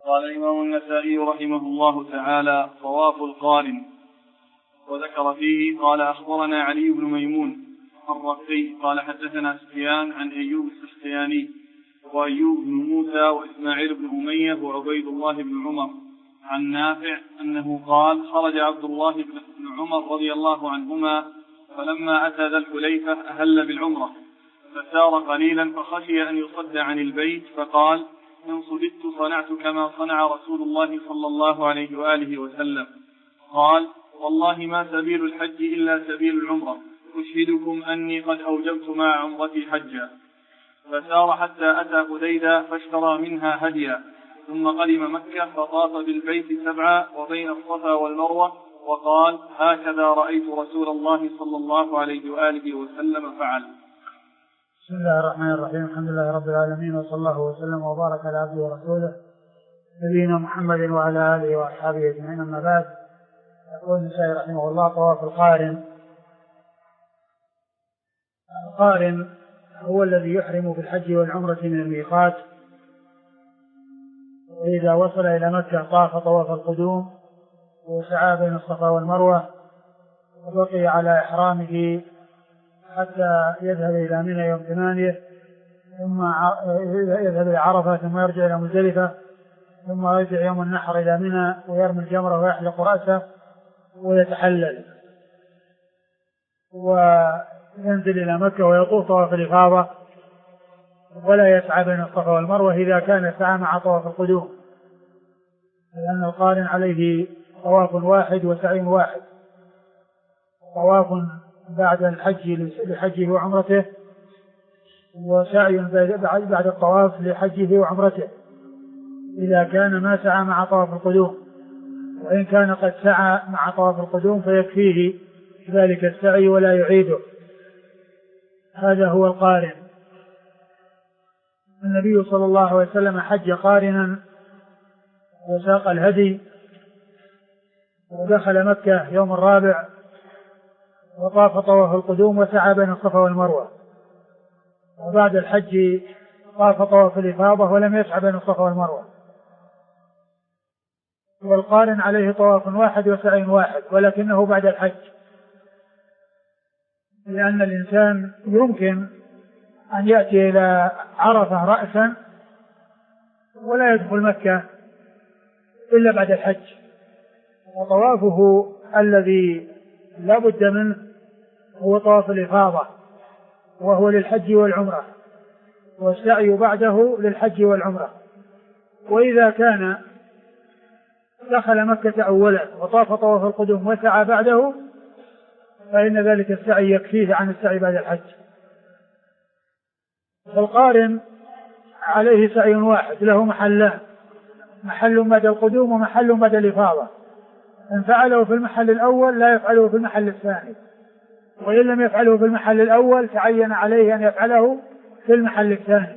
قال الإمام النسائي رحمه الله تعالى: طواف القارن. وذكر فيه قال: أخبرنا علي بن ميمون الرقي قال: حدثنا سفيان عن أيوب السختياني وأيوب بن موسى وإسماعيل بن أمية وعبيد الله بن عمر عن نافع أنه قال: خرج عبد الله بن عمر رضي الله عنهما فلما أتى ذا الحليفة أهل بالعمرة، فسار قليلا فخشي أن يصد عن البيت، فقال: إن صددت صنعت كما صنع رسول الله صلى الله عليه وآله وسلم. قال: والله ما سبيل الحج إلا سبيل العمرة، أشهدكم أني قد أوجبت مع عمرتي حجا. فسار حتى أتى حديدة فاشترى منها هديا، ثم قدم مكة فطاف بالبيت 7 وبين الصفا والمروة، وقال: هكذا رأيت رسول الله صلى الله عليه وآله وسلم فعل. بسم الله الرحمن الرحيم. الحمد لله رب العالمين، وصلى الله وسلم وبارك على عبده ورسوله نبينا محمد وعلى آله وأصحابه أجمعين، أما بعد. يقول النسائي رحمه الله: طواف القارن. القارن هو الذي يحرم بالحج والعمرة من الميقات، وإذا وصل إلى مكة طاف طواف القدوم وسعى بين الصفا والمروة، وبقي على إحرامه حتى يذهب إلى منى يوم 8، ثم يذهب إلى عرفة، ثم يرجع إلى مزدلفة، ثم يرجع يوم النحر إلى منى ويرمي الجمرة ويحلق رأسه ويتحلل، وينزل إلى مكة ويطوف طواف الإفاضة، ولا يسعى بين الصفا والمروة إذا كان سعى مع طواف القدوم، لأن القارن عليه طواف واحد وسعي واحد: طواف بعد الحج لحجه وعمرته، وسعي بعد الطواف لحجه وعمرته إذا كان ما سعى مع طواف القدوم. وإن كان قد سعى مع طواف القدوم فيكفيه ذلك السعي ولا يعيده. هذا هو القارن. النبي صلى الله عليه وسلم حج قارنا وساق الهدي، ودخل مكة يوم 4 وطاف طواف القدوم وسعى بين الصفا والمروة، وبعد الحج طاف طواف الإفاضة ولم يسعى بين الصفا والمروة. والقارن عليه طواف واحد وسعي واحد، ولكنه بعد الحج، لأن الإنسان يمكن أن يأتي إلى عرفة رأسا ولا يدخل مكة إلا بعد الحج، وطوافه الذي لا بد منه هو طواف الإفاضة، وهو للحج والعمرة، والسعي بعده للحج والعمرة. وإذا كان دخل مكة أولا وطاف طواف القدوم وسعى بعده، فإن ذلك السعي يكفيه عن السعي بعد الحج. فالقارن عليه سعي واحد له محلان: محل بعد القدوم ومحل بعد الإفاضة. إن فعله في المحل الأول لا يفعله في المحل الثاني، وإن لم يفعله في المحل الأول تعين عليه أن يفعله في المحل الثاني.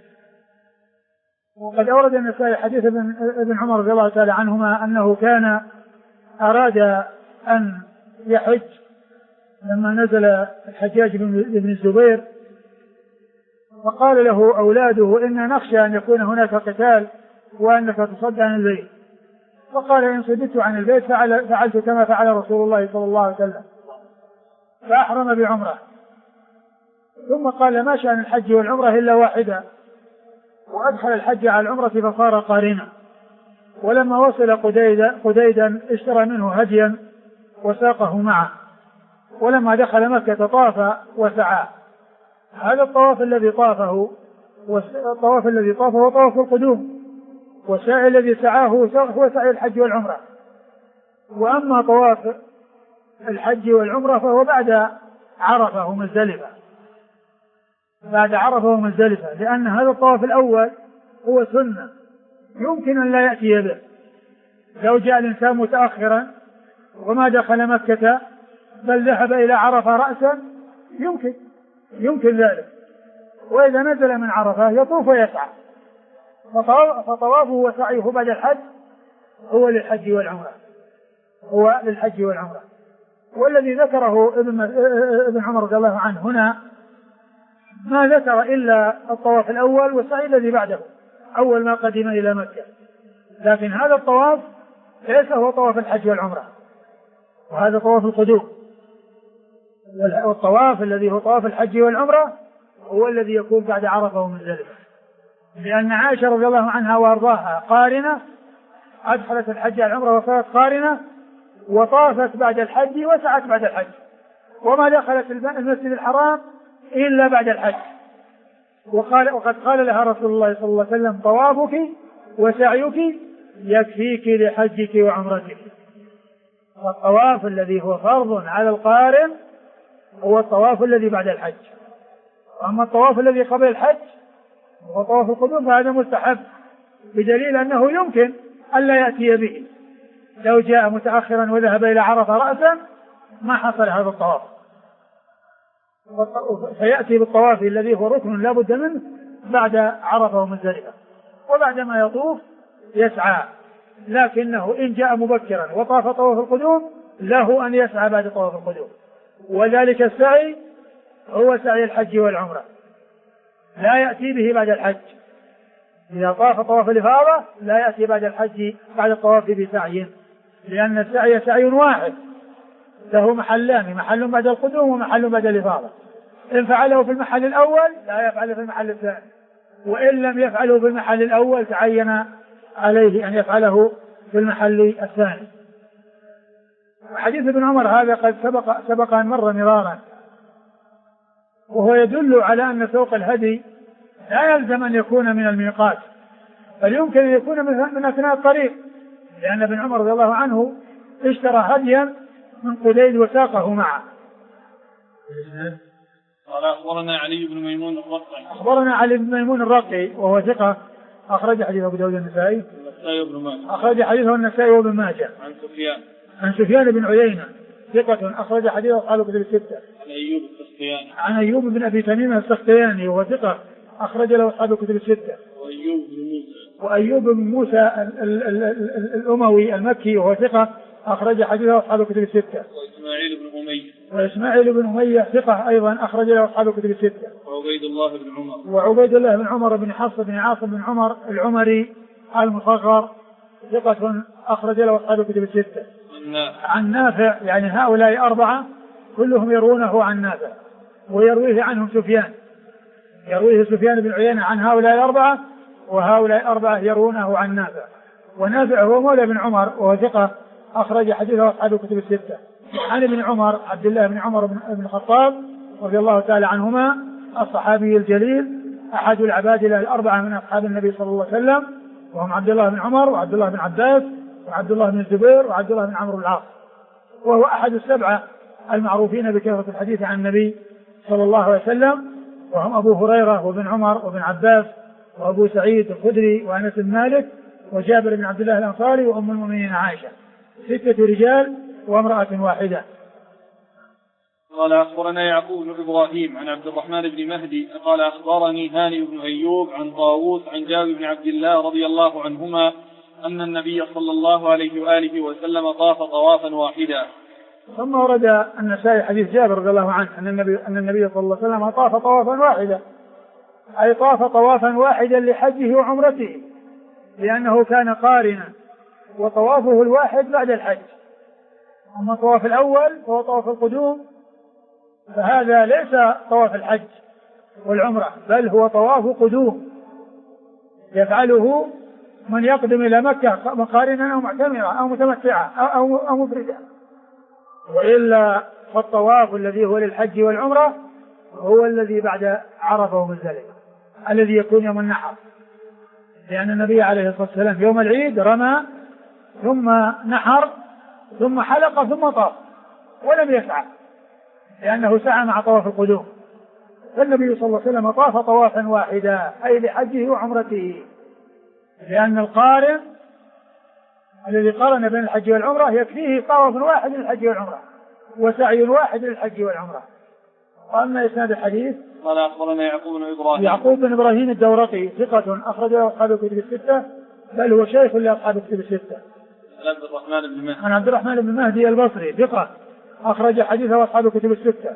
وقد أورد النسائي حديث ابن عمر رضي الله تعالى عنهما أنه كان أراد أن يحج لما نزل الحجاج بن الزبير، فقال له أولاده: إنا نخشى أن يكون هناك قتال وأنك تصد عن البيت. فقال: إن صددت عن البيت فعلت كما فعل رسول الله صلى الله عليه وسلم، فأحرم بعمرة. ثم قال: ما شأن الحج والعمرة إلا واحدة، وأدخل الحج على العمرة فصار قارنا. ولما وصل قديدا اشترى منه هديا وساقه معه، ولما دخل مكة طاف وسعى. هذا الطواف الذي طافه هو طواف القدوم، والسعي الذي سعاه هو سعي الحج والعمرة. وأما طواف الحج والعمرة فهو بعد عرفة ومزدلفة، لأن هذا الطواف الأول هو سنة يمكن أن لا يأتي به. لو جاء الإنسان متأخرا وما دخل مكة بل ذهب إلى عرفة رأسا يمكن ذلك، وإذا نزل من عرفة يطوف ويسعى. فطوافه وسعيه بعد الحج هو للحج والعمرة. والذي ذكره ابن عمر رضي الله عنه هنا ما ذكر إلا الطواف الأول والسعي الذي بعده أول ما قدم إلى مكة، لكن هذا الطواف ليس هو طواف الحج والعمرة، وهذا طواف القدوم. والطواف الذي هو طواف الحج والعمرة هو الذي يكون بعد عرفة ومزدلفة، لأن عائشة رضي الله عنها وأرضاها قارنة، أدخلت الحج والعمرة وصارت قارنة، وطافت بعد الحج وسعت بعد الحج، وما دخلت المسجد الحرام إلا بعد الحج. وقد قال لها رسول الله صلى الله عليه وسلم: طوافك وسعيك يكفيك لحجك وعمرتك. والطواف الذي هو فرض على القارن هو الطواف الذي بعد الحج، وأما الطواف الذي قبل الحج هو طواف القدوم فهذا مستحب، بدليل أنه يمكن ألا يأتي به، لو جاء متأخرا وذهب إلى عرفة رأسا ما حصل هذا الطواف، فيأتي بالطواف الذي هو ركن لا بد منه بعد عرفة ومزدلفة، وبعد ما يطوف يسعى، لكنه إن جاء مبكرا وطاف طواف القدوم له أن يسعى بعد طواف القدوم. وذلك السعي هو سعي الحج والعمرة، لا يأتي به بعد الحج. إذا طاف طواف الإفاضة لا يأتي بعد الحج بعد الطواف بسعي، لأن السعي سعي واحد له محلان، محل بعد القدوم ومحل بعد الإفاضة. إن فعله في المحل الأول لا يفعله في المحل الثاني، وإن لم يفعله في المحل الأول تعين عليه أن يفعله في المحل الثاني. وحديث ابن عمر هذا قد سبق أن مر مرارا، وهو يدل على أن سوق الهدي لا يلزم أن يكون من الميقات، بل يمكن أن يكون من أثناء الطريق، لأن ابن عمر رضي الله عنه اشترى هديا من قليل وساقه معه. قال أخبرنا علي بن ميمون الرقي. أخبرنا علي بن ميمون الرقي وهو ثقة، أخرج حديثه أبو داود النسائي. أخرج حديثه النسائي وابن ماجه. عن سفيان بن عيينة ثقة، أخرج حديثه أصحاب الكتب الستة. عن أيوب بن أبي تميم السختياني وهو ثقة، أخرج له أصحاب الكتب الستة. وأيوب بن موسى الأموي المكي وهو ثقة، أخرج حديثه أصحاب الكتب الستة. وإسماعيل بن أمية ثقة أيضا، أخرج له أصحاب الكتب الستة. وعبيد الله بن عمر بن حفص بن عاصم بن عمر العمري المصغر ثقة، أخرج له أصحاب الكتب الستة. عن نافع، يعني هؤلاء أربعة كلهم يروونه عن نافع، ويرويه عنهم سفيان، يرويه سفيان بن عيينة عن هؤلاء الأربعة، وهؤلاء أربعة يرونه عن نافع. ونافع هو مولى بن عمر وهو ثقة، أخرج حديثه أصحاب الكتب الستة. عن ابن عمر عبد الله بن عمر بن الخطاب رضي الله تعالى عنهما، الصحابي الجليل، أحد العبادلة الأربعة من أصحاب النبي صلى الله عليه وسلم، وهم عبد الله بن عمر وعبد الله بن عباس وعبد الله بن الزبير وعبد الله بن عمرو العاص، وهو أحد السبعة المعروفين بكثرة الحديث عن النبي صلى الله عليه وسلم، وهم أبو هريرة وابن عمر وابن عباس وأبو سعيد الخدري وأنس بن مالك وجابر بن عبد الله الأنصاري وأم المؤمنين عائشة، 6 رجال وامرأة واحدة. قال أخبرنا يعقوب بن إبراهيم عن عبد الرحمن بن مهدي قال أخبرني هاني بن أيوب عن طاووس عن جابر بن عبد الله رضي الله عنهما أن النبي صلى الله عليه وآله وسلم طاف طوافا واحدا. ثم ورد النسائي حديث جابر رضي الله عنه أن النبي صلى الله عليه وسلم طاف طوافا واحدا، أي طاف طوافا واحدا لحجه وعمرته، لأنه كان قارنا، وطوافه الواحد بعد الحج. أما الطواف الأول فهو طواف القدوم، فهذا ليس طواف الحج والعمرة، بل هو طواف قدوم يفعله من يقدم إلى مكة قارنا أو معتمرا أو متمتعا أو مفردا. وإلا فالطواف الذي هو للحج والعمرة هو الذي بعد عرفة ومزدلفة، الذي يكون يوم النحر، لأن النبي عليه الصلاة والسلام يوم العيد رمى ثم نحر ثم حلق ثم طاف ولم يسعى، لأنه سعى مع طواف القدوم. فالنبي صلى الله عليه وسلم طاف طوافا واحدا، أي لحجه وعمرته، لأن القارن الذي قارن بين الحج والعمرة يكفيه طواف واحد للحج والعمرة وسعي واحد للحج والعمرة. وأما إسناد الحديث قال أخبرنا يعقوب بن إبراهيم الدورقي ثقة، أخرجه أصحاب الكتب الستة، بل هو شيخ لأصحاب الكتب الستة. عن عبد الرحمن بن مهدي البصري ثقة، أخرج حديثه أصحاب الكتب الستة.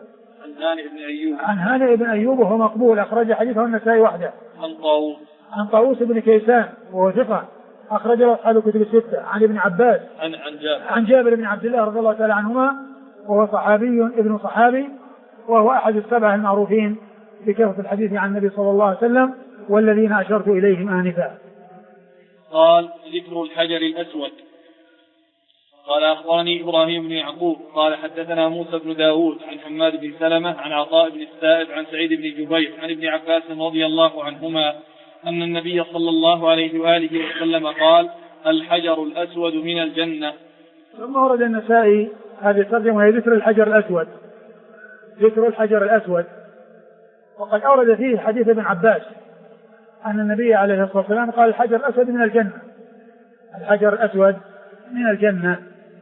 عن هاني بن أيوب وهو مقبول، أخرج حديثه النسائي وحده. عن طاووس بن كيسان وهو ثقة، أخرج له أصحاب الكتب الستة. عن ابن عباس عن جابر بن عبد الله رضي الله تعالى عنهما وهو صحابي ابن صحابي وهو أحد السبعة المعروفين بكثرة الحديث عن النبي صلى الله عليه وسلم والذين أشرت إليهم آنفا. قال ذكر الحجر الأسود. قال أخبرني إبراهيم بن يعقوب قال حدثنا موسى بن داود عن حماد بن سلمة عن عطاء بن السائب عن سعيد بن جبير عن ابن عباس رضي الله عنهما أن النبي صلى الله عليه وآله وسلم قال الحجر الأسود من الجنة. ثم ورد النسائي هذه الترجمة وهي ذكر الحجر الأسود. ذكر الحجر الأسود وقد أورد فيه حديث ابن عباس أن النبي عليه الصلاة والسلام قال الحجر الأسود من الجنة. الحجر الأسود من الجنة.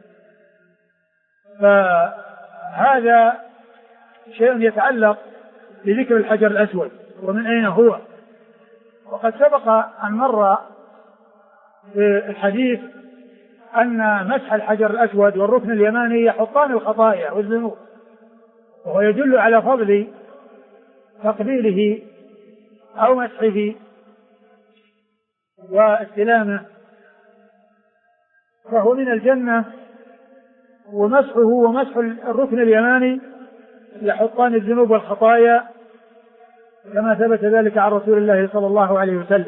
فهذا شيء يتعلق بذكر الحجر الأسود ومن أين هو. وقد سبق أن مر في الحديث أن مسح الحجر الأسود والركن اليماني يحطان الخطايا والذنوب وهو يدل على فضل تقبيله أو مسحه واستلامه فهو من الجنة. ومسحه ومسح الركن اليماني يحطان الذنوب والخطايا كما ثبت ذلك عن رسول الله صلى الله عليه وسلم.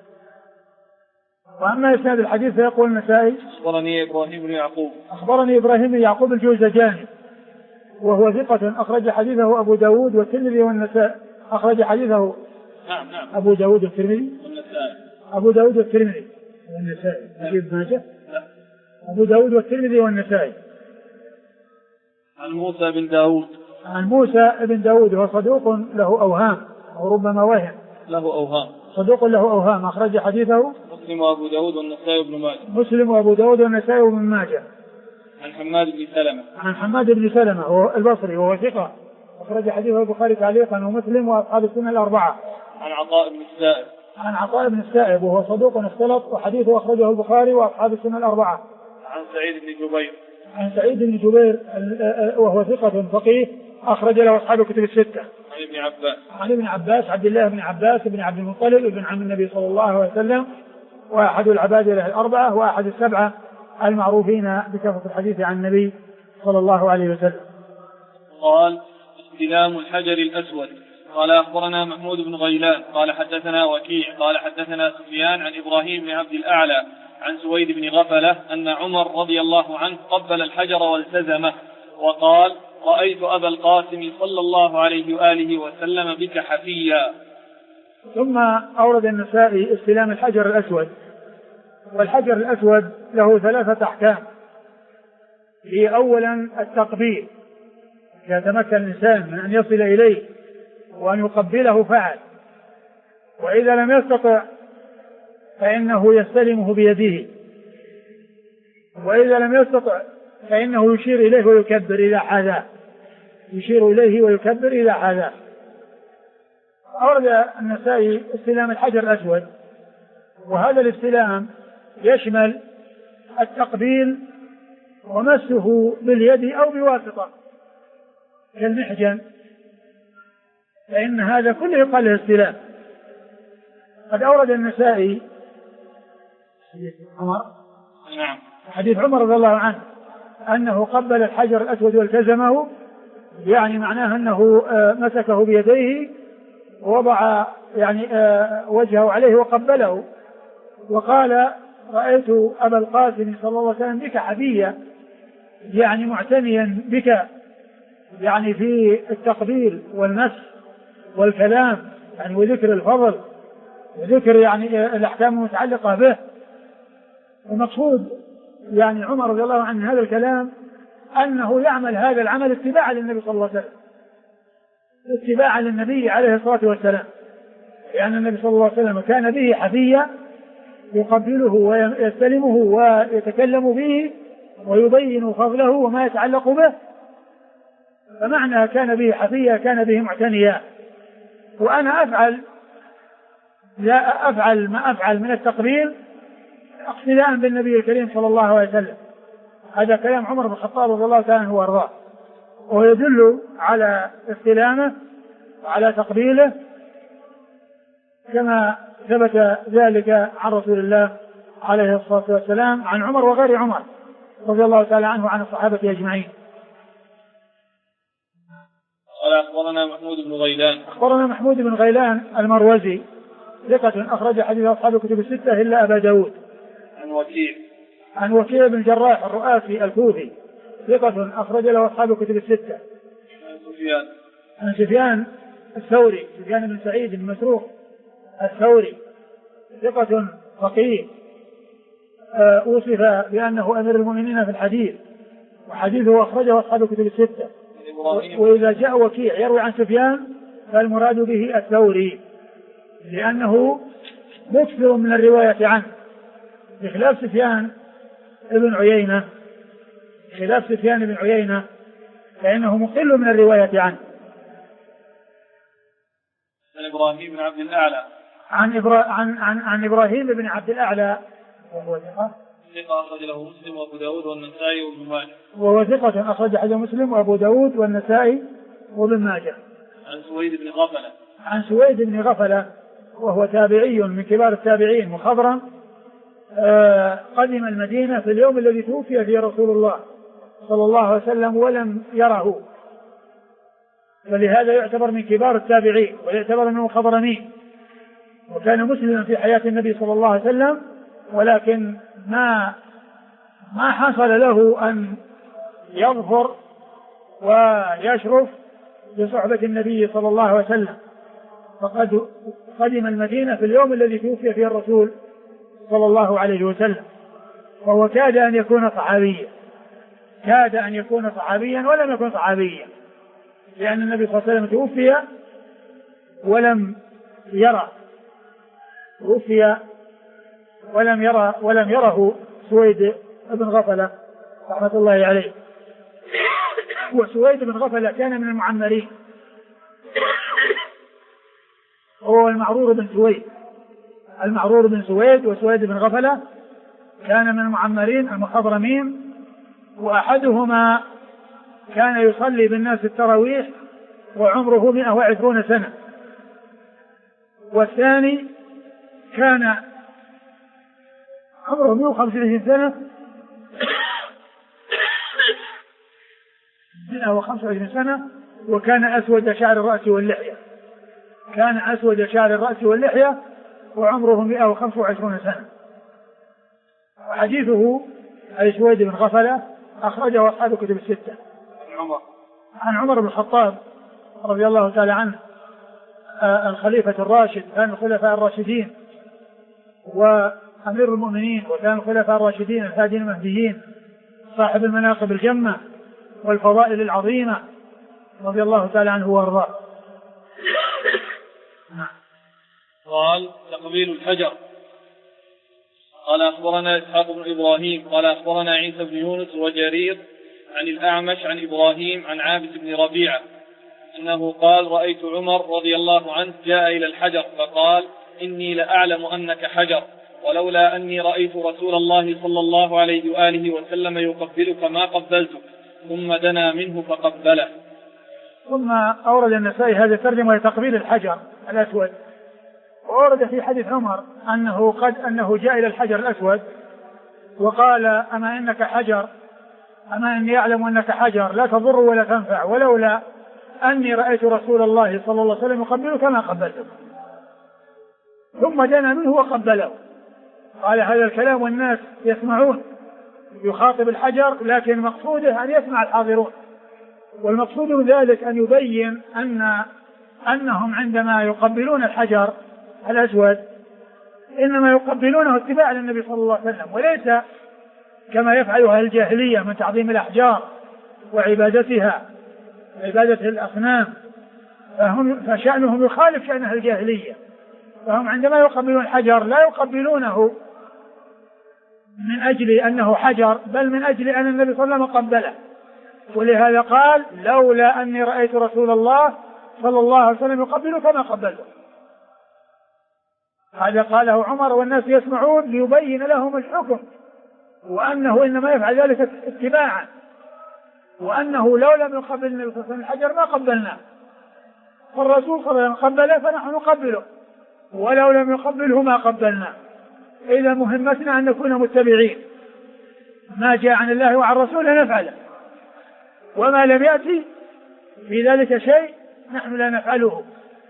وأما إسناد الحديث فيقول النسائي أخبرني إبراهيم بن يعقوب الجوزجاني وهو ثقة أخرج حديثه أبو داود والترمذي والنسائي. أخرج حديثه نعم أبو داود والترمذي أبو داود والترمذي والنسائي. ابن ماجه أبو داود والترمذي والنسائي. عن موسى بن داود عن موسى بن داود وهو صدوق له أوهام أو ربما وهم صدوق له أوهام. أخرج حديثه مسلم وأبو داود والنسائي وابن ماجه. عن حماد بن سلمة هو البصري وهو ثقة أخرج حديثه البخاري تعليقا ومسلم وأصحاب السنة الأربعة. عن عطاء بن السائب وهو صدوق اختلط وحديثه أخرجه البخاري وأصحاب السنة الأربعة. عن سعيد بن جبير وهو ثقة فقيه أخرج له أصحاب الكتب الستة. عن ابن عباس عبد الله بن عباس بن عبد المطلب ابن عم النبي صلى الله عليه وسلم وأحد العباد له الأربعة وأحد السبعة المعروفين بكثرة الحديث عن النبي صلى الله عليه وسلم. قال استلام الحجر الأسود. قال أخبرنا محمود بن غيلان قال حدثنا وكيع قال حدثنا سفيان عن إبراهيم بن عبد الأعلى عن سويد بن غفلة أن عمر رضي الله عنه قبل الحجر والتزمه وقال رأيت أبا القاسم صلى الله عليه وآله وسلم بك حفيا. ثم أورد النسائي استلام الحجر الأسود. والحجر الأسود له ثلاثة أحكام. هي أولا التقبيل يتمكن الإنسان من أن يصل إليه وأن يقبله فعل. وإذا لم يستطع فإنه يستلمه بيده. وإذا لم يستطع فإنه يشير إليه ويكبر إذا حاذاه. أورد النسائي استلام الحجر الأسود. وهذا الاستلام يشمل التقبيل ومسه باليد أو بواسطة كالمحجن فإن هذا كله قال له استلام. قد أورد النسائي حديث عمر رضي الله عنه أنه قبل الحجر الأسود والتزمه يعني معناه أنه مسكه بيديه ووضع يعني وجهه عليه وقبله وقال رأيت أبا القاسم صلى الله عليه وسلم بك حفيا يعني معتنيا بك يعني في التقبيل والمس والكلام يعني وذكر الفضل وذكر يعني الأحكام المتعلقة به. المقصود يعني عمر رضي الله عنه هذا الكلام أنه يعمل هذا العمل اتباعا للنبي صلى الله عليه وسلم اتباعا للنبي عليه الصلاة والسلام لأن النبي صلى الله عليه وسلم كان به حفيا يقبله ويستلمه ويتكلم به ويبين فضله وما يتعلق به. فمعنى كان به حفيا كان به معتنيا. وأنا أفعل ما أفعل من التقبيل اقتداء بالنبي الكريم صلى الله عليه وسلم. هذا كلام عمر بن الخطاب رضي الله تعالى عنه وارضاه ويدل على استلامه وعلى تقبيله كما ثبت ذلك عن رسول الله عليه الصلاة والسلام عن عمر وغير عمر رضي الله تعالى عنه وعن الصحابة أجمعين. قال أخبرنا محمود بن غيلان. أخبرنا محمود بن غيلان المروزي ثقة أخرج حديث أصحاب الكتب الستة إلا أبا داود. عن وكيع بن جراح الرؤاسي الكوفي ثقة أخرج له أصحاب الكتب الستة. عن سفيان الثوري سفيان بن سعيد بن مسروق الثوري ثقة فقيه أوصف بأنه أمير المؤمنين في الحديث وحديثه أخرجه أصحاب الكتب الستة. وإذا جاء وكيع يروي عن سفيان فالمراد به الثوري لأنه مكثر من الرواية عنه بخلاف سفيان بن عيينة فإنه مقل من الرواية عنه. عن إبراهيم بن عبد الأعلى عن إبراهيم بن عبد الأعلى وهو ثقة أخرج له مسلم وأبو داود والنسائي وابن ماجه. وهو ثقة أخرج حديث مسلم وأبو داود والنسائي وابن ماجه. عن سويد بن غفلة وهو تابعي من كبار التابعين مخضرم قدم المدينة في اليوم الذي توفي فيه رسول الله صلى الله عليه وسلم ولم يره ولهذا يعتبر من كبار التابعين ويعتبر من المخضرمين وكان مسلما في حياة النبي صلى الله عليه وسلم ولكن ما حصل له أن يظفر ويشرف بصحبة النبي صلى الله عليه وسلم فقد قدم المدينة في اليوم الذي توفي فيه الرسول صلى الله عليه وسلم وهو كاد أن يكون صحابيا ولم يكن صحابيا لأن النبي صلى الله عليه وسلم توفي ولم يره سويد بن غفلة رحمة الله عليه. وسويد بن غفلة كان من المعمرين هو المعرور بن سويد وسويد بن غفلة كان من المعمرين المخضرمين وأحدهما كان يصلي بالناس التراويح وعمره 120 سنة والثاني كان عمره 125 سنة 125 سنة وكان أسود شعر الرأس واللحية وعمره 125 سنة. وحديثه أي سويد بن غفلة أخرجه أصحاب الكتب الستة. عن عمر بن الخطاب رضي الله تعالى عنه الخليفة الراشد كان الخلفاء الراشدين وأمير المؤمنين وكان الخلفاء الراشدين الهادين المهديين صاحب المناقب الجمة والفضائل العظيمة رضي الله تعالى عنه وارضاه. قال تقبيل الحجر. قال أخبرنا إسحاق بن إبراهيم قال أخبرنا عيسى بن يونس وجرير عن الأعمش عن إبراهيم عن عابس بن ربيعة أنه قال رأيت عمر رضي الله عنه جاء إلى الحجر فقال إني لأعلم أنك حجر ولولا أني رأيت رسول الله صلى الله عليه وآله وسلم يقبلك ما قبلتك ثم دنا منه فقبله. ثم أورد النسائي هذا الترجمة لتقبيل الحجر الأسود وأورد في حديث عمر أنه جاء إلى الحجر الأسود وقال أما إني أعلم أنك حجر لا تضر ولا تنفع ولولا أني رأيت رسول الله صلى الله عليه وسلم يقبلك ما قبلتك ثم دنا منه وقبله. قال هذا الكلام والناس يسمعون يخاطب الحجر لكن مقصوده أن يسمع الحاضرون والمقصود من ذلك أن يبين أنهم عندما يقبلون الحجر الأسود إنما يقبلونه اتباعا للنبي صلى الله عليه وسلم وليس كما يفعلها الجاهلية من تعظيم الأحجار وعبادتها عبادة الأصنام فشأنهم يخالف شأن الجاهلية فهم عندما يقبلون الحجر لا يقبلونه من أجل أنه حجر بل من أجل أن النبي صلى الله عليه وسلم قبله ولهذا قال لولا أني رأيت رسول الله صلى الله عليه وسلم يقبلك ما قبلته. هذا قاله عمر والناس يسمعون ليبين لهم الحكم وأنه إنما يفعل ذلك اتباعا وأنه لو لم يقبل النبي صلى الله عليه وسلم الحجر ما قبلناه فالرسول صلى الله عليه وسلم قبله فنحن نقبله ولو لم يقبله ما قبلناه إذا مهمتنا أن نكون متبعين، ما جاء عن الله وعن رسوله نفعله، وما لم يأتي في ذلك شيء نحن لا نفعله.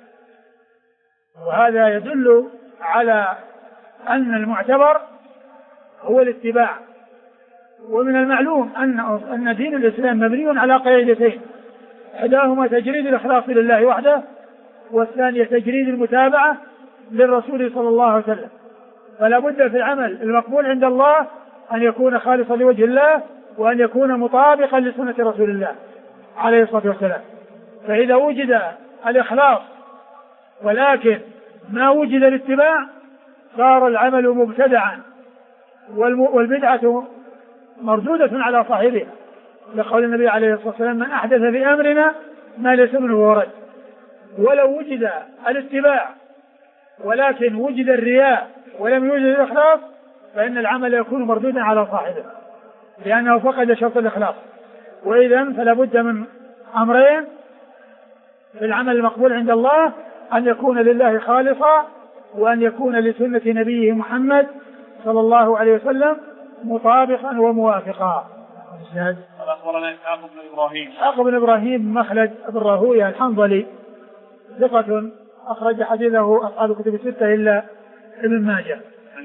وهذا يدل على أن المعتبر هو الاتباع. ومن المعلوم أن دين الإسلام مبني على قاعدتين، إحداهما تجريد الإخلاص لله وحده، والثانية تجريد المتابعة للرسول صلى الله عليه وسلم. فلا بد في العمل المقبول عند الله أن يكون خالصا لوجه الله، وأن يكون مطابقا لسنة رسول الله عليه الصلاة والسلام. فإذا وجد الإخلاص ولكن ما وجد الاتباع صار العمل مبتدعا، والبدعة مردودة على صاحبها، لقول النبي عليه الصلاة والسلام: من أحدث في أمرنا ما ليس منه ورد. ولو وجد الاتباع ولكن وجد الرياء ولم يوجد الإخلاص فإن العمل يكون مردودا على صاحبه، لأنه فقد شرط الإخلاص. وإذن فلا بد من أمرين في العمل المقبول عند الله: أن يكون لله خالصا، وأن يكون لسنة نبيه محمد صلى الله عليه وسلم مطابقا وموافقا. أخبرنا إسحاق بن إبراهيم مخلد بن راهويه الحنظلي ثقة أخرج حديثه أصحاب الكتب الستة إلا ابن ماجه.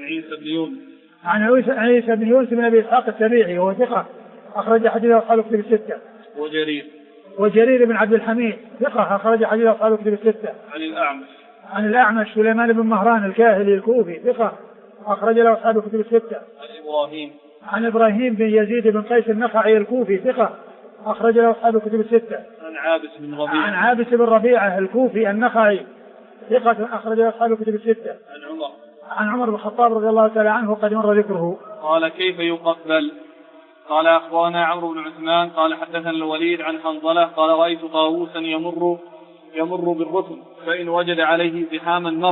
عن عيسى بن يونس بن أبي إسحاق السبيعي وهو ثقة أخرج حديثه أصحاب الكتب الستة. وجرير بن عبد الحميد ثقة أخرج حديثه أصحاب الكتب الستة. عن الأعمش سليمان بن مهران الكاهلي الكوفي ثقة أخرج له أصحاب الكتب الستة. عن إبراهيم بن يزيد بن قيس النخعي الكوفي ثقة أخرج له أصحاب الكتب الستة. عن عابس بن ربيعة الكوفي النخعي ثقة أخرج له أصحاب الكتب الستة. عن عمر بن الخطاب رضي الله تعالى عنه قد مر ذكره. قال: كيف يقبل؟ قال: أخبرنا عمرو بن عثمان قال حدثنا الوليد عن حنظلة قال: رأيت طاووسا يمر بالركن، فإن وجد عليه زحاما مر،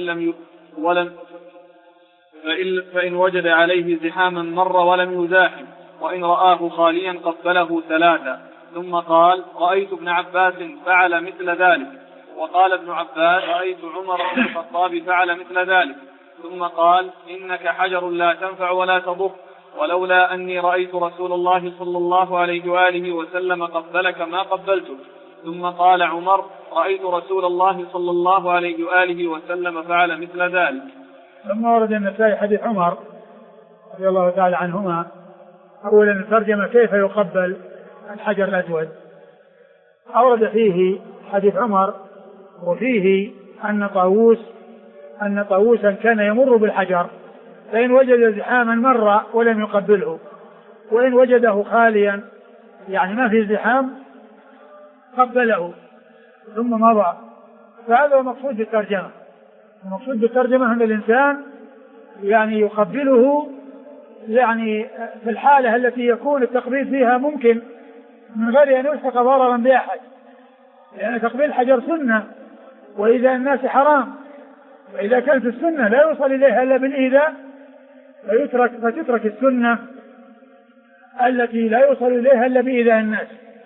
فإن وجد عليه زحاما مر ولم يزاحم، وإن رآه خاليا قبله ثلاثة. ثم قال: رأيت ابن عباس فعل مثل ذلك. وقال ابن عباس: رأيت عمر بن الخطاب فعل مثل ذلك. ثم قال: إنك حجر لا تنفع ولا تضر، ولولا أني رأيت رسول الله صلى الله عليه وآله وسلم قبلك ما قبلته. ثم قال عمر: رأيت رسول الله صلى الله عليه وآله وسلم فعل مثل ذلك. ثم ورد النسائي حديث عمر رضي الله تعالى عنهما. أولا الترجمة: كيف يقبل الحجر الأسود. أورد فيه حديث عمر، وفيه أن طاووسا كان يمر بالحجر، فإن وجد زحاما مر ولم يقبله، وإن وجده خاليا يعني ما في زحام قبله ثم مضى. فهذا هو المقصود بالترجمة. المقصود بالترجمة أن الإنسان يعني يقبله يعني في الحالة التي يكون التقبيل فيها ممكن من غير أن يلحق ضررا بأحد، لأن تقبيل الحجر سنة وإذا الناس حرام، وإذا كانت السنة لا يوصل إليها إلا بالإيذاء فتترك السنة التي لا يوصل إليها إلا بإيذاء الناس،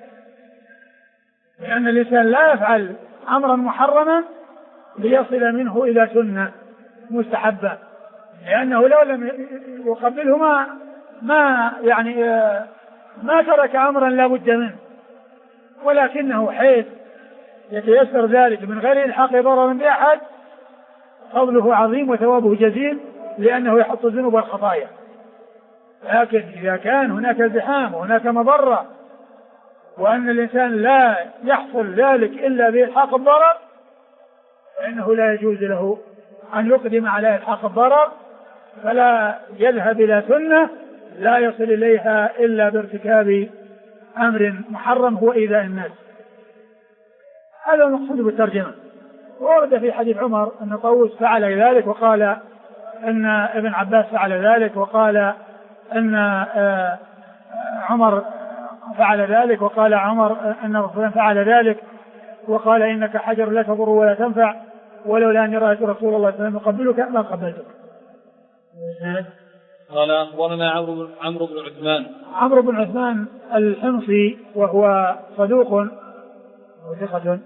لأن الإنسان لا يفعل أمرا محرما ليصل منه إلى سنة مستحبة، لأنه لو لم يقبله ما ترك أمرا لا بد منه، ولكنه حيث يتيسر ذلك من غير إلحاق ضرر بأحد فضله عظيم وثوابه جزيل، لأنه يحط الذنوب والخطايا. لكن إذا كان هناك زحام وهناك مضرة وأن الإنسان لا يحصل ذلك إلا بإلحاق الضرر فإنه لا يجوز له أن يقدم على إلحاق الضرر، فلا يذهب إلى سنة لا يصل إليها إلا بارتكاب أمر محرم هو إيذاء الناس. هذا المقصود بالترجمة. ورد في حديث عمر أن طاووس فعل ذلك، وقال أن ابن عباس فعل ذلك، وقال أن عمر فعل ذلك، وقال عمر أن رسول فعل ذلك، وقال إنك حجر لا تضر ولا تنفع، ولولا أني رأيت رسول الله صلى الله عليه وسلم يقبلك ما قبلتك. قال: أخبرنا عمرو بن عثمان الحمصي وهو صدوق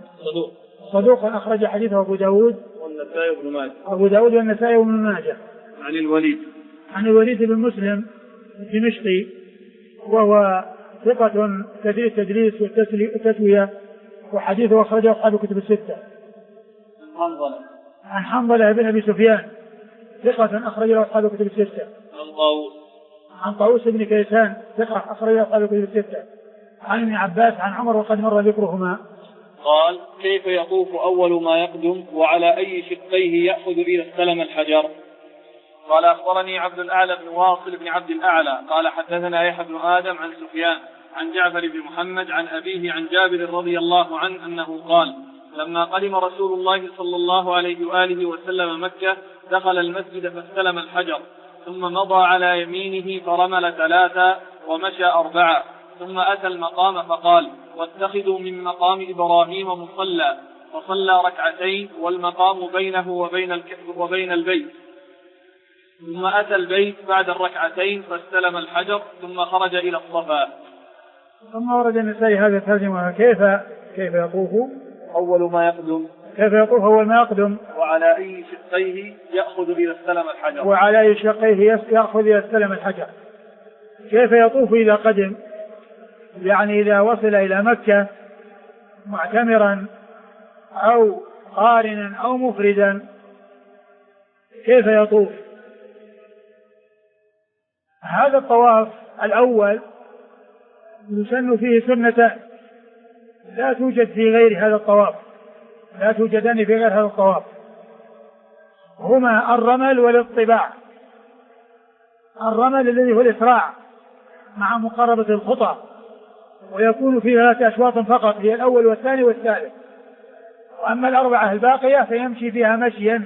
أخرج حديثه أبو داود والنسائي وابن ماجه. عن الوليد بن مسلم الدمشقي وهو ثقة كثير التدليس والتسوية وحديثه أخرجه أصحاب الكتب الستة. عن حنظلة بن أبي سفيان ثقة أخرجه أصحاب الكتب الستة. عن طاووس بن كيسان ثقة أخرجه أصحاب الكتب الستة. عن ابن عباس عن عمر وقد مر ذكرهما. قال كيف يطوف أول ما يقدم وعلى أي شقيه يأخذ إذا استلم الحجر؟ قال أخبرني عبد الأعلى بن واصل بن عبد الأعلى قال حدثنا يحيى بن آدم عن سفيان عن جعفر بن محمد عن أبيه عن جابر رضي الله عنه أنه قال لما قدم رسول الله صلى الله عليه وآله وسلم مكة دخل المسجد فاستلم الحجر ثم مضى على يمينه فرمل 3 ومشى 4 ثم أتى المقام فقال واتخذوا من مقام إبراهيم مصلى فصلى 2 والمقام بينه وبين البيت ثم أتى البيت بعد 2 فاستلم الحجر ثم خرج إلى الصفا. ثم ورد النسائي هذا الترجمة كيف يطوف أول ما يقدم كيف يطوف أول ما يقدم وعلى أي شقيه يأخذ إذا استلم الحجر وعلى أي شقيه يأخذ إذا استلم الحجر. كيف يطوف إذا قدم يعني إذا وصل إلى مكة معتمرا أو قارنا أو مفردا كيف يطوف؟ هذا الطواف الأول يسن فيه سنة لا توجد في غير هذا الطواف لا توجدان في غير هذا الطواف هما الرمل والاطباع. الرمل الذي هو الإسراع مع مقاربة الخطى ويكون فيه 3 أشواط فقط هي الأول والثاني والثالث وأما 4 الباقية فيمشي فيها مشيا.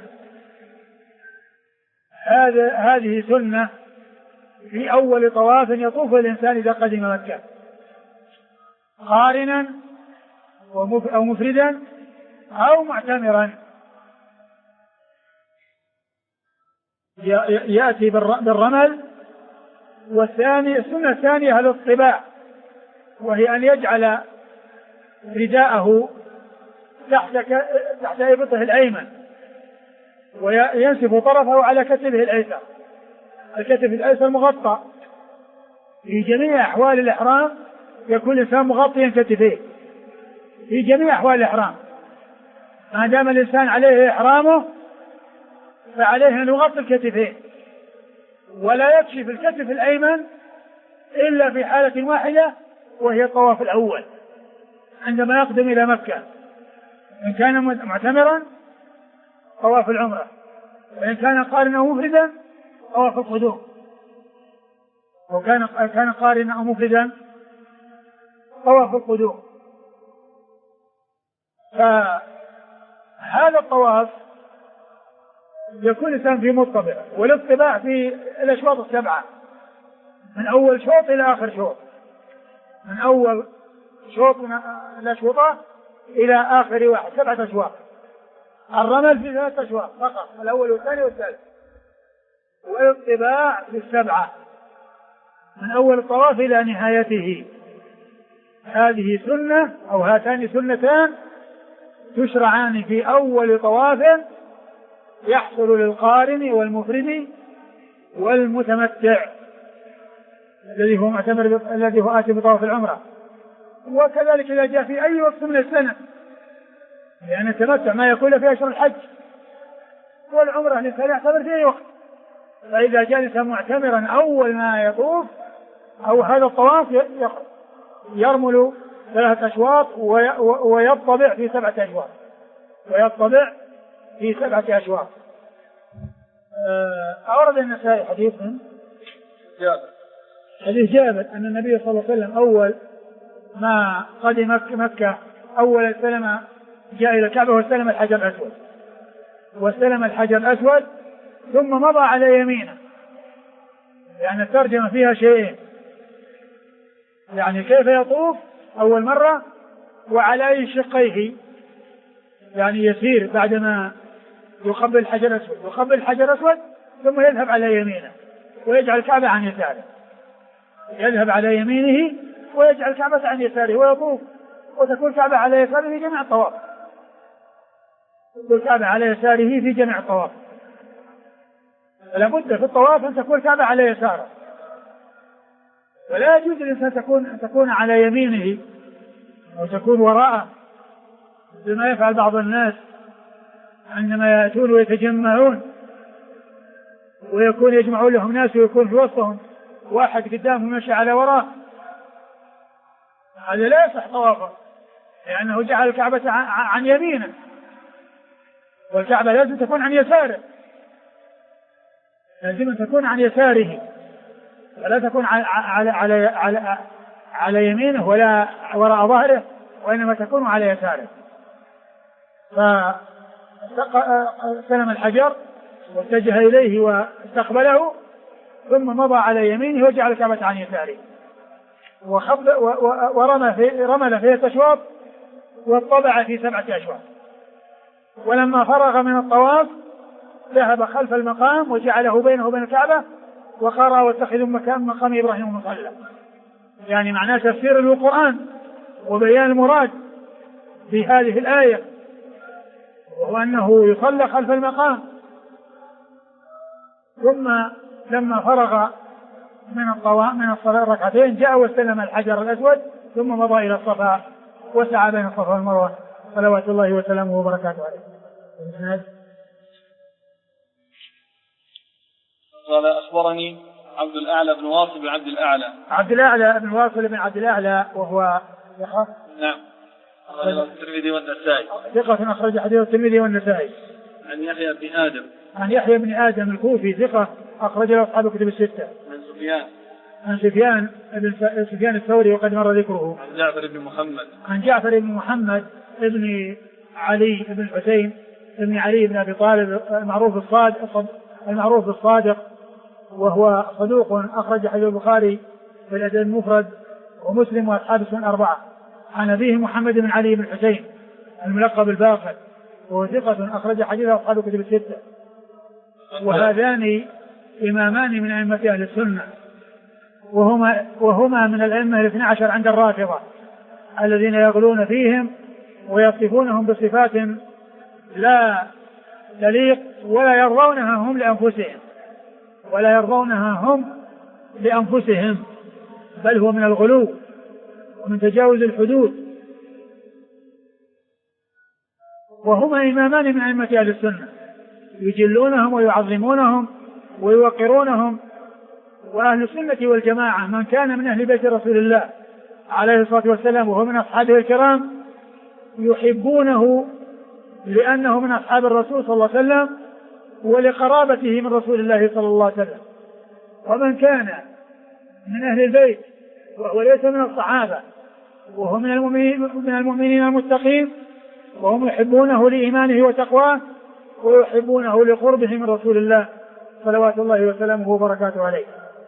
هذه سنة في أول طواف يطوف الإنسان إذا قدم مكة قارنا أو مفردا أو معتمرا. يأتي بالرمل. والثاني السنة الثانية الاطباع وهي أن يجعل رداءه تحت إبطه الأيمن وينسف طرفه على كتفه الأيسر. الكتف الأيسر مغطى. في جميع أحوال الإحرام يكون الإنسان مغطيا كتفيه في جميع أحوال الإحرام ما دام الإنسان عليه إحرامه فعليه أن يغطي الكتفين ولا يكشف الكتف الأيمن إلا في حالة واحدة وهي الطواف الأول عندما يقدم إلى مكة إن كان معتمرا طواف العمرة وإن كان قارنا أو مفردا طواف القدوم كان قارنا أو مفردا طواف القدوم. فهذا الطواف يكون الإنسان في مطبع والاطباع في الأشواط 7 من أول شوط إلى آخر شوط من أول شوط من الأشواط إلى آخر واحد 7 أشواط. الرمل في 3 أشواط فقط الأول والثاني والثالث والاطباع في 7 من أول الطواف إلى نهايته. هذه سنة أو هاتان سنتان تشرعان في أول طواف يحصل للقارن والمفرد والمتمتع الذي هو آتي بطواف العمرة. وكذلك إذا جاء في أي وقت من السنة لأن التمتع ما يكون في أشهر الحج والعمرة الإنسان يعتبر في أي وقت. فإذا جلس معتمرا أول ما يطوف أو هذا الطواف يرمل 3 أشواط ويطبع في 7 أشواط ويطبع في 7 أشواط. أورد النسائي حديث جابر أن النبي صلى الله عليه وسلم أول ما قدم مكة أول سلم جاء إلى الكعبة واستلم الحجر الأسود ثم مضى على يمينه. يعني الترجمة فيها شيئين يعني كيف يطوف أول مرة وعلى أي شقيه يعني يسير بعدما يقبل الحجر الأسود ثم يذهب على يمينه ويجعل الكعبة عن يساره يذهب على يمينه ويجعل الكعبة عن يساره ويطوف وتكون الكعبة على يساره في جميع الطواف فلا بد في الطواف أن تكون الكعبة على يساره، ولا يجوز للإنسان أن تكون على يمينه أو تكون وراءه بما يفعل بعض الناس عندما يأتون ويتجمعون ويكون يجمعون لهم ناس ويكون في وسطهم واحد قدامهم يمشي على وراه، هذا لا يصح طوافه، لأنه جعل الكعبة عن يمينه، والكعبة لازم تكون عن يساره، لازم أن تكون عن يساره ولا تكون على يمينه ولا وراء ظهره، وإنما تكون على يساره. فسلم الحجر واتجه إليه واستقبله، ثم مضى على يمينه وجعل الكعبة عن يساره، ورمل فيه أشواط واطبع في 7 أشواط. ولما فرغ من الطواف ذهب خلف المقام وجعله بينه وبين الكعبة وقرأ واتخذوا مقام إبراهيم مصلى، يعني معناه تفسير القرآن وبيان المراد في هذه الآية، وهو أنه يصلى خلف المقام. ثم لما فرغ من الطواف من الصلاة الركعتين جاء واستلم الحجر الأسود، ثم مضى إلى الصفا وسعى بين الصفا والمروة صلوات الله وسلامه وبركاته عليه. قال أخبرني عبد الأعلى بن واصل بن عبد الأعلى. عبد الأعلى بن واصل بن عبد الأعلى وهو ثقة. نعم. أخرج الترمذي والنسائي. ثقة أخرج حديث الترمذي والنسائي. عن يحيى بن آدم. عن يحيى بن آدم الكوفي ثقة أخرج له أصحاب الكتب الستة. عن سفيان. عن سفيان الثوري وقد مر ذكره. عن جعفر بن محمد. عن جعفر بن محمد ابن علي بن الحسين ابن علي بن أبي طالب المعروف الصادق، وهو صدوق أخرج حديث البخاري في الأدب المفرد ومسلم وأصحاب السنن 4. عن أبيه محمد بن علي بن الحسين الملقب الباقر، وهو ثقة أخرج حديثه أصحاب الكتب الستة. وهذان إمامان من أئمة أهل السنة، وهما من الأئمة 12 عند الرافضة الذين يغلون فيهم ويصفونهم بصفات لا تليق ولا يرضونها هم لأنفسهم، بل هو من الغلو ومن تجاوز الحدود. وهما إمامان من أئمة أهل السنة يجلونهم ويعظمونهم ويوقرونهم. وأهل السنة والجماعة من كان من أهل بيت رسول الله عليه الصلاة والسلام وهو من أصحابه الكرام يحبونه لأنه من أصحاب الرسول صلى الله عليه وسلم ولقرابته من رسول الله صلى الله عليه وسلم. ومن كان من أهل البيت وهو ليس من الصحابة وهو من المؤمنين المتقين، وهم يحبونه لإيمانه وتقواه ويحبونه لقربه من رسول الله صلوات الله وسلامه وبركاته عليه.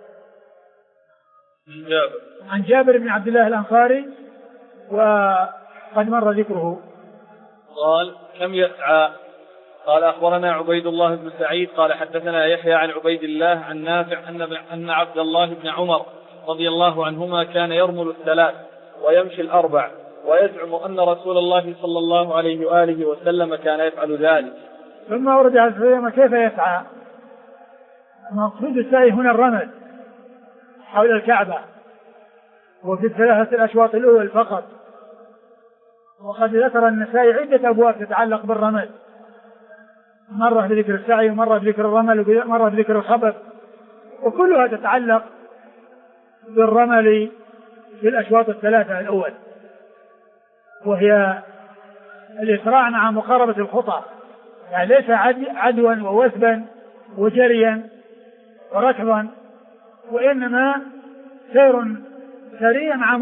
عن جابر بن عبد الله الأنصاري وقد مر ذكره. قال كم يسعى؟ قال أخبرنا عبيد الله بن سعيد قال حدثنا يحيى عن عبيد الله عن نافع أن عبد الله بن عمر رضي الله عنهما كان يرمل 3 ويمشي 4، ويزعم أن رسول الله صلى الله عليه وآله وسلم كان يفعل ذلك. ثم ورد على السلام كيف يسعى. مقصود السعي هنا الرمل حول الكعبة وفي 3 أشواط الأول فقط. وقد ذكر النسائي عدة أبواب تتعلق بالرمل، مرة بذكر السعي ومرة بذكر الرمل ومرة بذكر الخبر، وكلها تتعلق بالرمل في الأشواط 3 الأول، وهي الإسراع مع مقاربة الخطى، يعني ليس عدوا ووثبا وجريا وركضا، وإنما سير سريع مع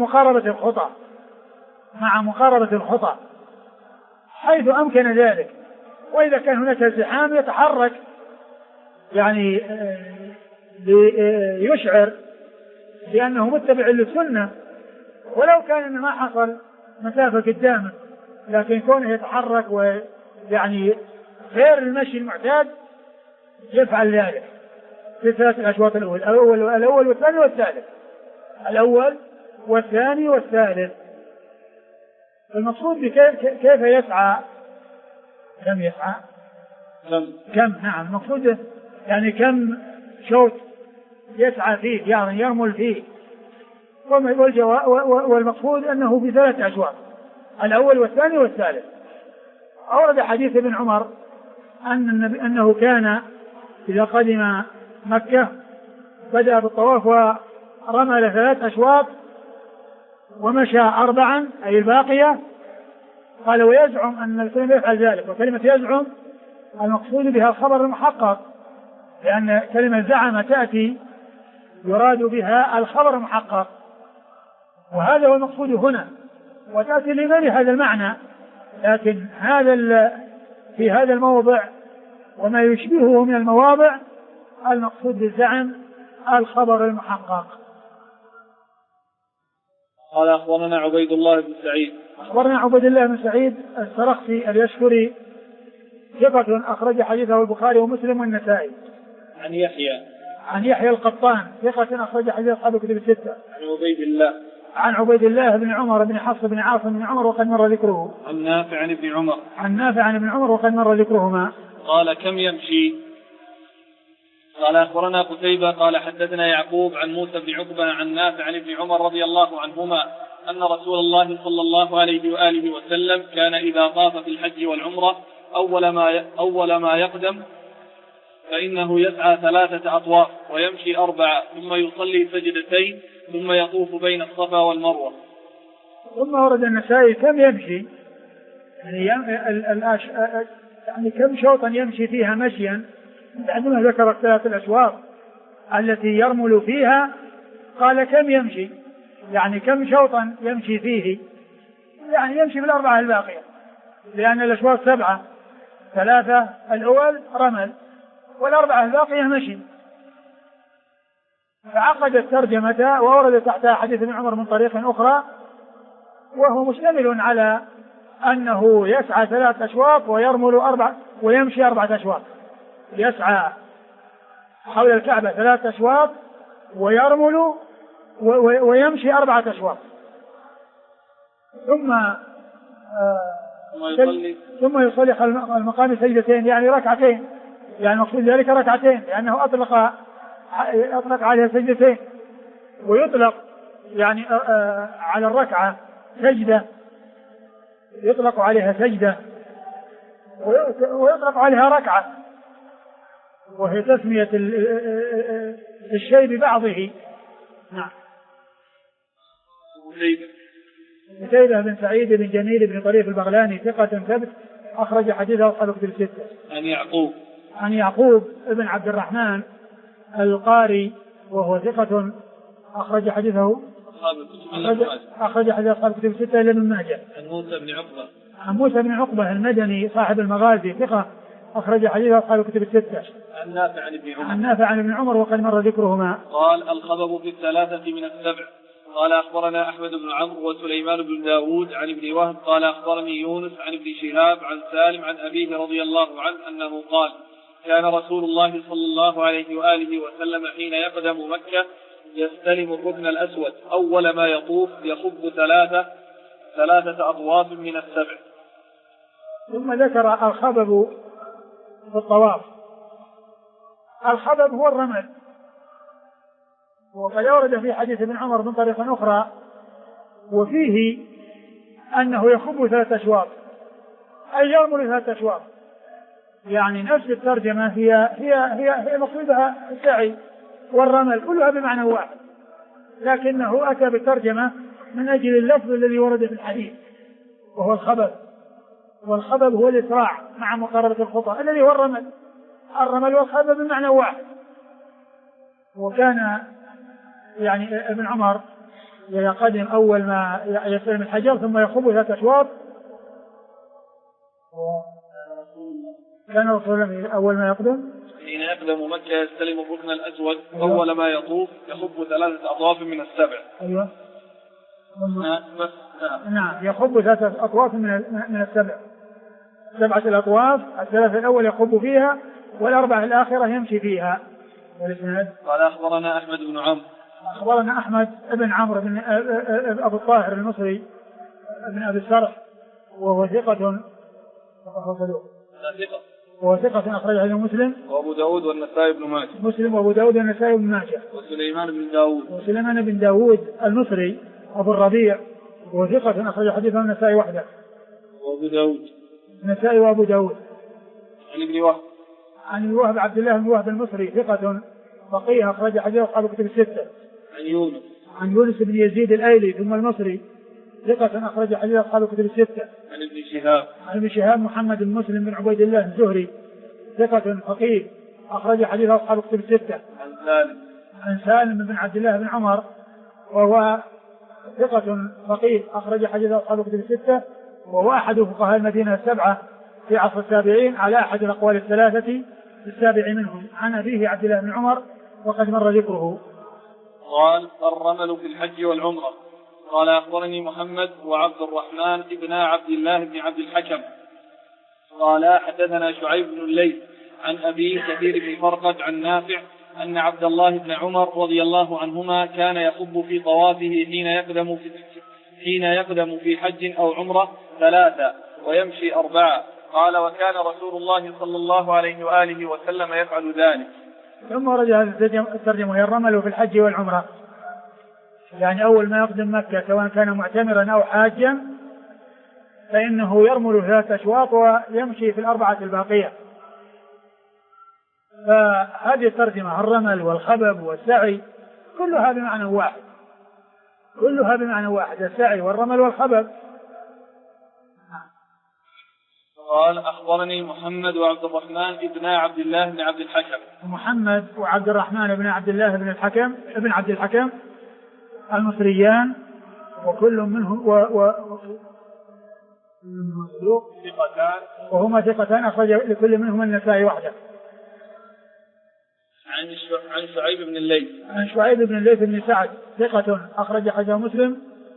مقاربة الخطى حيث أمكن ذلك. وإذا كان هناك ازدحام يتحرك يعني يشعر بأنه متبع للسنة، ولو كان ما حصل مسافة قدامه، لكن كونه يتحرك ويعني غير المشي المعتاد يفعل ذلك في 3 أشواط الأول والثاني والثالث. الأول والثاني والثالث. المقصود كيف يسعى. كم يسعى؟ كم نعم. المقصود يعني كم شوط يسعى فيه يعني يرمل فيه. والمقصود أنه في 3 أشواط، الأول والثاني والثالث. أورد حديث ابن عمر أنه كان إذا قدم مكة بدأ بالطواف ورمل 3 أشواط ومشى 4 أي الباقية. قال ويزعم أن الكلمة يفعل ذلك، وكلمة يزعم المقصود بها الخبر المحقق، لأن كلمة زعم تأتي يراد بها الخبر المحقق، وهذا هو المقصود هنا، وتأتي لغير هذا المعنى، لكن في هذا الموضع وما يشبهه من المواضع المقصود بالزعم الخبر المحقق. قال أخبرنا عبيد الله بن سعيد. أخبرنا عبيد الله بن سعيد السرخسي اليشكري ثقة أخرج حديثه البخاري ومسلم والنسائي. عن يحيى القطان ثقة أخرج حديث أصحاب الكتب 6. عن عبيد الله بن عمر بن حفص بن عاصم بن عمر وقد مر ذكره. عن نافع عن ابن عمر وقد مر ذكرهما. قال كم يمشي؟ قال أخبرنا قتيبة قال حدثنا يعقوب عن موسى بن عقبة عن نافع عن ابن عمر رضي الله عنهما أن رسول الله صلى الله عليه وآله وسلم كان إذا طاف في الحج والعمرة أول ما يقدم فإنه يسعى 3 أطواف ويمشي 4 ثم يصلي سجدتين ثم يطوف بين الصفا والمروة. ثم ورد النسائي كم يمشي، يعني كم شوطا يمشي فيها مشيا، بعدما ذكر 3 الأشواط التي يرمل فيها قال كم يمشي، يعني كم شوطا يمشي فيه، يعني يمشي بال4 الباقية، لأن الأشواط 7، 3 الأول رمل وال4 الباقية مشي. فعقد الترجمة وورد تحتها حديث ابن عمر من طريق أخرى، وهو مشتمل على أنه يسعى 3 أشواط ويمشي 4 أشواط، يسعى حول الكعبة 3 أشواط ويرمل ويمشي 4 أشواط ثم يصلي المقام سجدتين، يعني ركعتين، يعني مقصود ذلك ركعتين، لأنه أطلق عليها سجدتين، ويطلق يعني على الركعة سجدة، يطلق عليها سجدة ويطلق عليها ركعة، وهي تسمية الشيء ببعضه. نعم. قتيبة بن سعيد بن جميل بن طريف البغلاني ثقة ثبت أخرج حديثه أصحاب الكتب 6. عن يعقوب بن عبد الرحمن القاري وهو ثقة أخرج حديثه أصحاب الكتب 6 إلا ابن ماجه. عن موسى بن عقبة المدني صاحب المغازي ثقة أخرج حديثه أصحاب الكتب 6. عن نافع عن ابن عمر وقد مر ذكرهما. قال الخبب في 3 من 7. قال أخبرنا أحمد بن عمرو وسليمان بن داود عن ابن وهب قال أخبرني يونس عن ابن شهاب عن سالم عن أبيه رضي الله عنه أنه قال كان رسول الله صلى الله عليه وآله وسلم حين يقدم مكة يستلم الركن الأسود أول ما يطوف يخب 3 أطواف من 7. ثم ذكر الخبب في الطواف. الخبب هو الرمل، وقد أورد في حديث ابن عمر من طريق أخرى وفيه أنه يخب 3 أشواط أي يرمل 3 أشواط، يعني نفس الترجمة هي مقصودها السعي والرمل كلها بمعنى واحد، لكنه أتى بالترجمة من أجل اللفظ الذي ورد في الحديث وهو الخبب، والخبب هو الإسراع مع مقاربة الخطى الذي هو الرمل والخبب بمعنى واحد. وكان يعني ابن عمر يقدم أول ما يستلم الحجر ثم يخب 3 أشواط. كان رسول الله أول ما يقدم حين يقدم مكة يستلم الركن الأسود أول ما يطوف يخب 3 أطواف من 7. أيوة. نعم يخب 3 أطواف من 7. 7 الأطواف، 3 الأول يخب فيها وال4 الآخرة يمشي فيها. قال أخبرنا أحمد بن عمرو. أخبرنا أحمد بن عمرو بن أبو الطاهر المصري بن أبي السرح وهو ثقة وهو ثقة أخرج حديثه مسلم وأبو داود والنسائي بن ماجه. مسلم وأبو داود والنسائي بن ماجه. وسليمان بن داود المصري أبو الربيع وهو ثقة أخرج حديثه النسائي وحده. وأبو داود النسائي وأبو داود. عن ابن وهب عبد الله بن وهب المصري ثقة فقيه أخرج حديثه أصحاب الكتب الستة. عن يونس بن يزيد الأيلي ثم المصري ثقة أخرج حديث أصحاب الكتب الستة. عن ابن شهاب محمد بن مسلم بن عبيد الله الزهري ثقة فقيه أخرج حديث أصحاب الكتب الستة. عن سالم بن عبد الله بن عمر وهو ثقة فقيه أخرج حديث أصحاب الكتب الستة، وهو أحد فقهاء المدينة السبعة في عصر التابعين على أحد الأقوال الثلاثة السابع منهم. عن أبيه عبد الله بن عمر وقد مر ذكره. قال الرمل في الحج والعمرة. قال أخبرني محمد وعبد الرحمن ابن عبد الله بن عبد الحكم قال حدثنا شعيب بن الليث عن أبي كثير بن فرقد عن نافع أن عبد الله بن عمر رضي الله عنهما كان يخب في طوافه حين يقدم في حج أو عمرة 3 ويمشي 4. قال وكان رسول الله صلى الله عليه وآله وسلم يفعل ذلك. ثم رجع الترجمة هي الرمل في الحج والعمرة، يعني أول ما يقدم مكة سواء كان معتمرا أو حاجا فإنه يرمل 3 أشواط ويمشي في 4 الباقية. فهذه الترجمة الرمل والخبب والسعي كلها بمعنى واحد، السعي والرمل والخبب. قال أخبرني محمد وعبد الرحمن ابن عبد الله بن عبد الحكم. محمد وعبد الرحمن بن عبد الله بن عبد الحكم المصريان، وكل منهم وهما ثقتان أخرج لكل منهم النسائي وحده. عن شعيب بن الليث. عن شعيب بن الليث بن سعد ثقة أخرج حديثه مسلم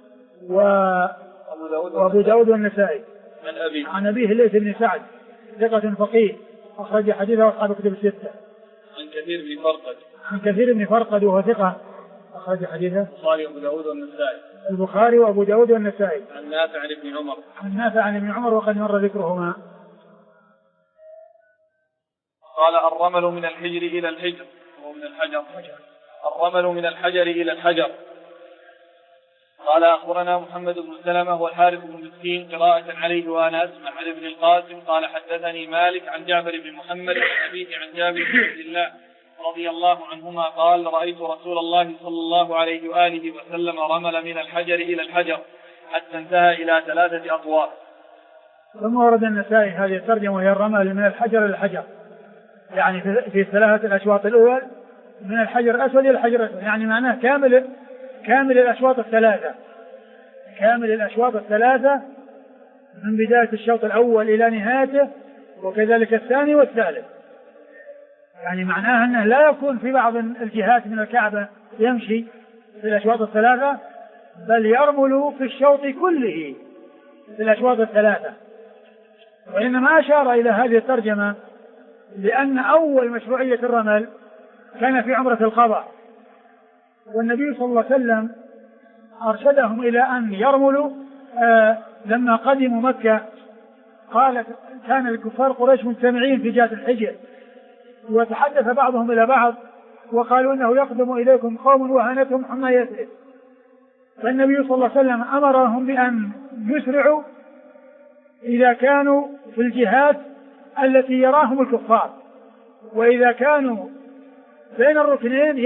وأبو داود والنسائي. عن أبيه الليث بن سعد ثقة فقيه أخرج حديثه أصحاب الكتب الستة. عن كثير بن فرقد وهو ثقة أخرج حديثه البخاري وأبو داود والنسائي. عن نافع عن ابن عمر وقد مر ذكرهما. قال الرمل من الحجر إلى الحجر ومن الحجر. الرمل من الحجر إلى الحجر. قال أخبرنا محمد بن سلمة والحارث بن مسكين قراءة عليه وأنا أسمع عن ابن القاسم قال حدثني مالك عن جعفر بن محمد عن أبيه عن جابر بن عبد الله رضي الله عنهما قال رأيت رسول الله صلى الله عليه وآله وسلم رمل من الحجر إلى الحجر حتى انتهى إلى 3 أطوار. ثم ورد النسائي هذه الترجمة وهي الرمل من الحجر إلى الحجر، يعني في 3 الأشواط الأول من الحجر الأسود إلى الحجر الأسود، يعني معناه كامل الأشواط الثلاثة من بداية الشوط الأول إلى نهايته، وكذلك الثاني والثالث. يعني معناه أنه لا يكون في بعض الجهات من الكعبة يمشي في الأشواط الثلاثة، بل يرمل في الشوط كله في الأشواط الثلاثة. وإنما أشار إلى هذه الترجمة لأن أول مشروعية الرمل كان في عمرة القضاء، والنبي صلى الله عليه وسلم أرشدهم إلى أن يرملوا لما قدموا مكة. قال كان الكفار قريش مجتمعين في جهة الحجر، وتحدث بعضهم إلى بعض وقالوا إنه يقدم إليكم قوم وهنتهم حمى يثرب، فالنبي صلى الله عليه وسلم أمرهم بأن يسرعوا إذا كانوا في الجهات التي يراهم الكفار، وإذا كانوا بين الركنين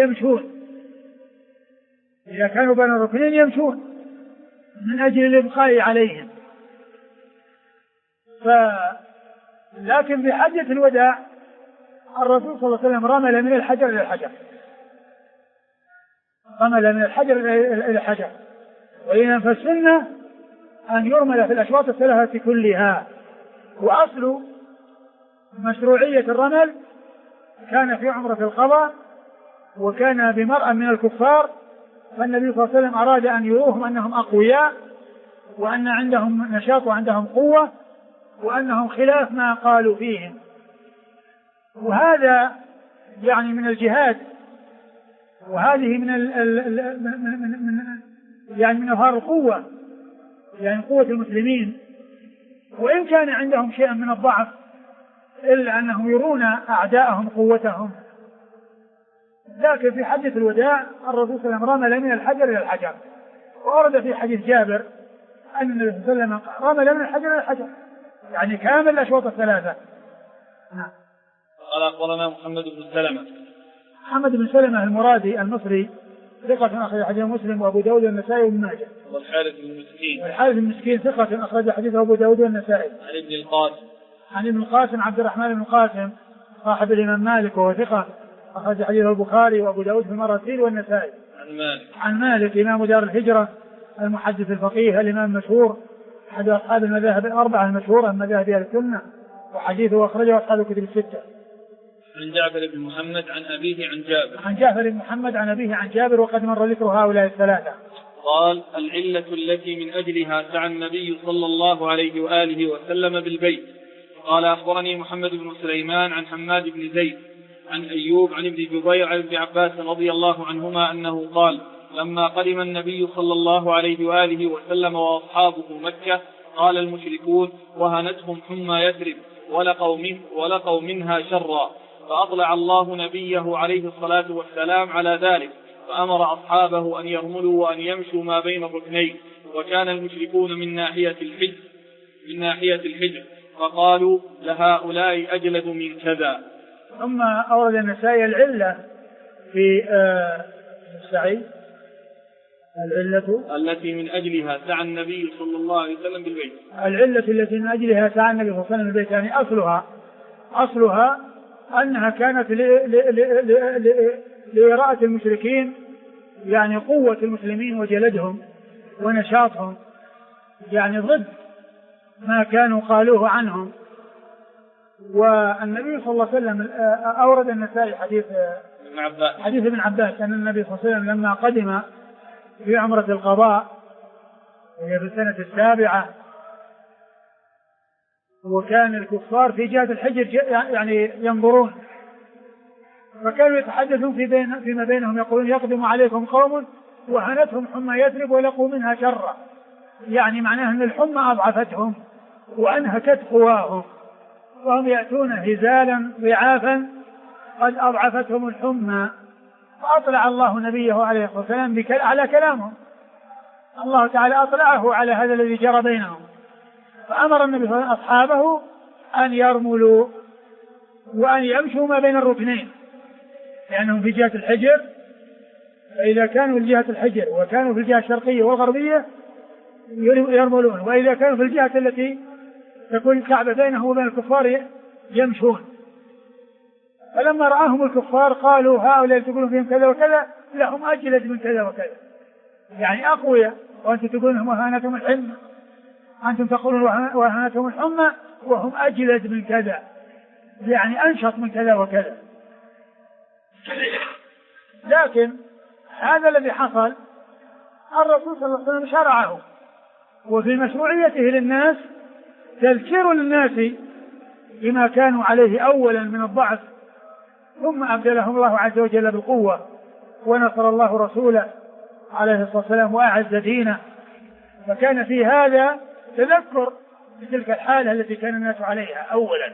يمشون من أجل الإبقاء عليهم. لكن في حجة الوداع الرسول صلى الله عليه وسلم رمل من الحجر إلى الحجر، وإذا فالسنة أن يرمل في الأشواط الثلاثة كلها. وأصل مشروعية الرمل كان في عمرة القضاء، وكان بمرأة من الكفار، فالنبي صلى الله عليه وسلم أراد أن يروهم أنهم أقوياء وأن عندهم نشاط وعندهم قوة وأنهم خلاف ما قالوا فيهم. وهذا يعني من الجهاد، وهذه من أظهار القوة، يعني قوة المسلمين، وإن كان عندهم شيء من الضعف إلا أنهم يرون أعداءهم قوتهم. لكن في حديث الوداع الرسول صلى الله عليه وسلم رمل من الحجر إلى الحجر، وورد في حديث جابر أن النبي صلى الله عليه وسلم رمل من الحجر إلى الحجر، يعني كامل الأشواط الثلاثة. نعم. قال أخبرنا محمد بن سلمة. محمد بن سلمة المرادي المصري ثقة أخرج حديث مسلم وأبو داود والنسائي وابن ماجه. والحارث بن مسكين. والحارث بن مسكين ثقة أخرج حديثه أبو داود والنسائي. عن ابن القاسم. عن ابن القاسم عبد الرحمن بن القاسم صاحب الإمام مالك وهو ثقة أخرج حديثه البخاري وأبو داود في المراسيل والنسائي. عن مالك إمام دار الهجرة المحدث الفقيه الإمام المشهور أحد أصحاب المذاهب الأربعة المشهورة من مذاهب أهل السنة، وحديثه أخرجه أصحاب الكتب الستة. عن جعفر بن محمد عن أبيه عن جابر. عن جعفر بن محمد عن أبيه عن جابر، وقد مر ذكر هؤلاء الثلاثة. قال: العلة التي من أجلها سعى النبي صلى الله عليه وآله وسلم بالبيت. قال: أخبرني محمد بن سليمان عن حماد بن زيد عن أيوب عن ابن جبير عن ابن عباس رضي الله عنهما أنه قال: لما قدم النبي صلى الله عليه وآله وسلم وأصحابه مكة قال المشركون: وهنتهم حمى يثرب ولقوا منها شرا، فأطلع الله نبيه عليه الصلاة والسلام على ذلك، فأمر أصحابه أن يرملوا وأن يمشوا ما بين الركنين، وكان المشركون من ناحية الحجر فقالوا: لهؤلاء أجلد من كذا. ثم أورد النسائي العلة في السعي، العلة التي من أجلها سعى النبي صلى الله عليه وسلم بالبيت. العلة التي من أجلها سعى النبي صلى الله عليه وسلم بالبيت، يعني أصلها أنها كانت لإراءة المشركين، يعني قوة المسلمين وجلدهم ونشاطهم، يعني ضد ما كانوا قالوه عنهم. والنبي صلى الله عليه وسلم أورد النسائي حديث ابن عباس أن النبي صلى الله عليه وسلم لما قدم في عمرة القضاء وهي في السنة السابعة، وكان الكفار في جهة الحجر يعني ينظرون، فكانوا يتحدثون فيما بينهم يقولون: يقدم عليكم قوم وهنتهم حمى يثرب ولقوا منها شرا، يعني معناه أن الحمى أضعفتهم وأنهكت قواهم، وهم يأتون هزالا ضعافا قد أضعفتهم الحمى. فأطلع الله نبيه عليه الصلاة والسلام على كلامهم، الله تعالى أطلعه على هذا الذي جرى بينهم، فأمر النبي صلى الله عليه وسلم أصحابه أن يرملوا وأن يمشوا ما بين الركنين، لأنهم في جهة الحجر، فإذا كانوا في جهة الحجر وكانوا في الجهة الشرقية والغربية يرملون، وإذا كانوا في الجهة التي تكون الكعبة بينه وبين الكفار يمشون. فلما رآهم الكفار قالوا: هؤلاء تقولون فيهم كذا وكذا، لهم أجلد من كذا وكذا، يعني أقوياء، وأنتم تقولون وهانتهم الحمى، أنتم تقولون وهانتهم الحمى وهم أجلد من كذا، يعني أنشط من كذا وكذا. لكن هذا الذي حصل الرسول صلى الله عليه وسلم شرعه، وفي مشروعيته للناس تذكير للناس بما كانوا عليه أولا من الضعف، ثم أبدلهم الله عز وجل بالقوة، ونصر الله رسوله عليه الصلاة والسلام وأعز دينه، فكان في هذا تذكر بتلك الحالة التي كان الناس عليها أولا.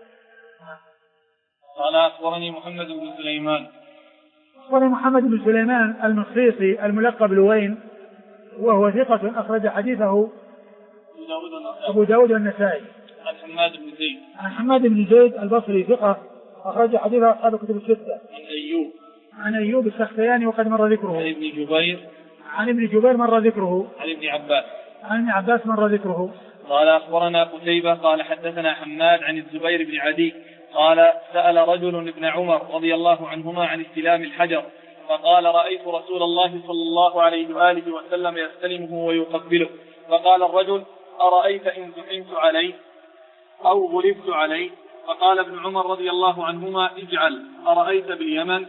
قال: أخبرني محمد بن سليمان. أخبرني محمد بن سليمان المصريصي الملقب لوين، وهو ثقة أخرج حديثه أبو داود والنسائي. عن حماد بن زيد. عن حماد بن زيد البصري ثقة أخرج حديثه أصحاب الكتب الستة. عن أيوب السختياني وقد مر ذكره. عن ابن جبير مر ذكره. عن ابن عباس مر ذكره. قال: أخبرنا قتيبة قال: حدثنا حماد عن الزبير بن عدي قال: سأل رجل ابن عمر رضي الله عنهما عن استلام الحجر، فقال: رأيت رسول الله صلى الله عليه وآله وسلم يستلمه ويقبله. فقال الرجل: أرأيت إن زحمت عليه أو غلبت عليه؟ فقال ابن عمر رضي الله عنهما: اجعل أرأيت باليمن؟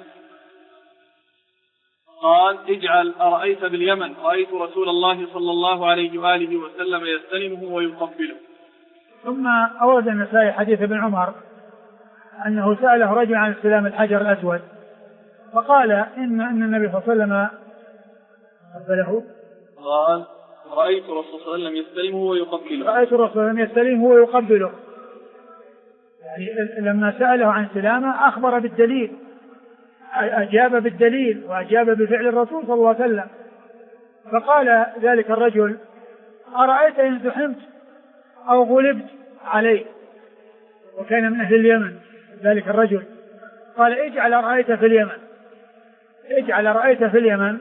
قال: اجعل أرأيت باليمن، رأيت رسول الله صلى الله عليه وآله وسلم يستلمه ويقبله. ثم أورد النسائي حديث ابن عمر أنه سأله رجل عن استلام الحجر الأسود، فقال إن النبي صلى الله عليه وسلم قبله. قال: رأيت رسول الله صلى الله عليه وسلم يستلمه ويقبله. رأيت الرسول صلى الله عليه وسلم يستلمه ويقبله، يعني لما سأله عن سلامة أخبر بالدليل، أجاب بالدليل وأجاب بفعل الرسول صلى الله عليه وسلم. فقال ذلك الرجل: أرأيت إن زحمت أو غلبت عليه؟ وكان من أهل اليمن ذلك الرجل. قال: اجعل رأيت في اليمن، اجعل رأيت في اليمن.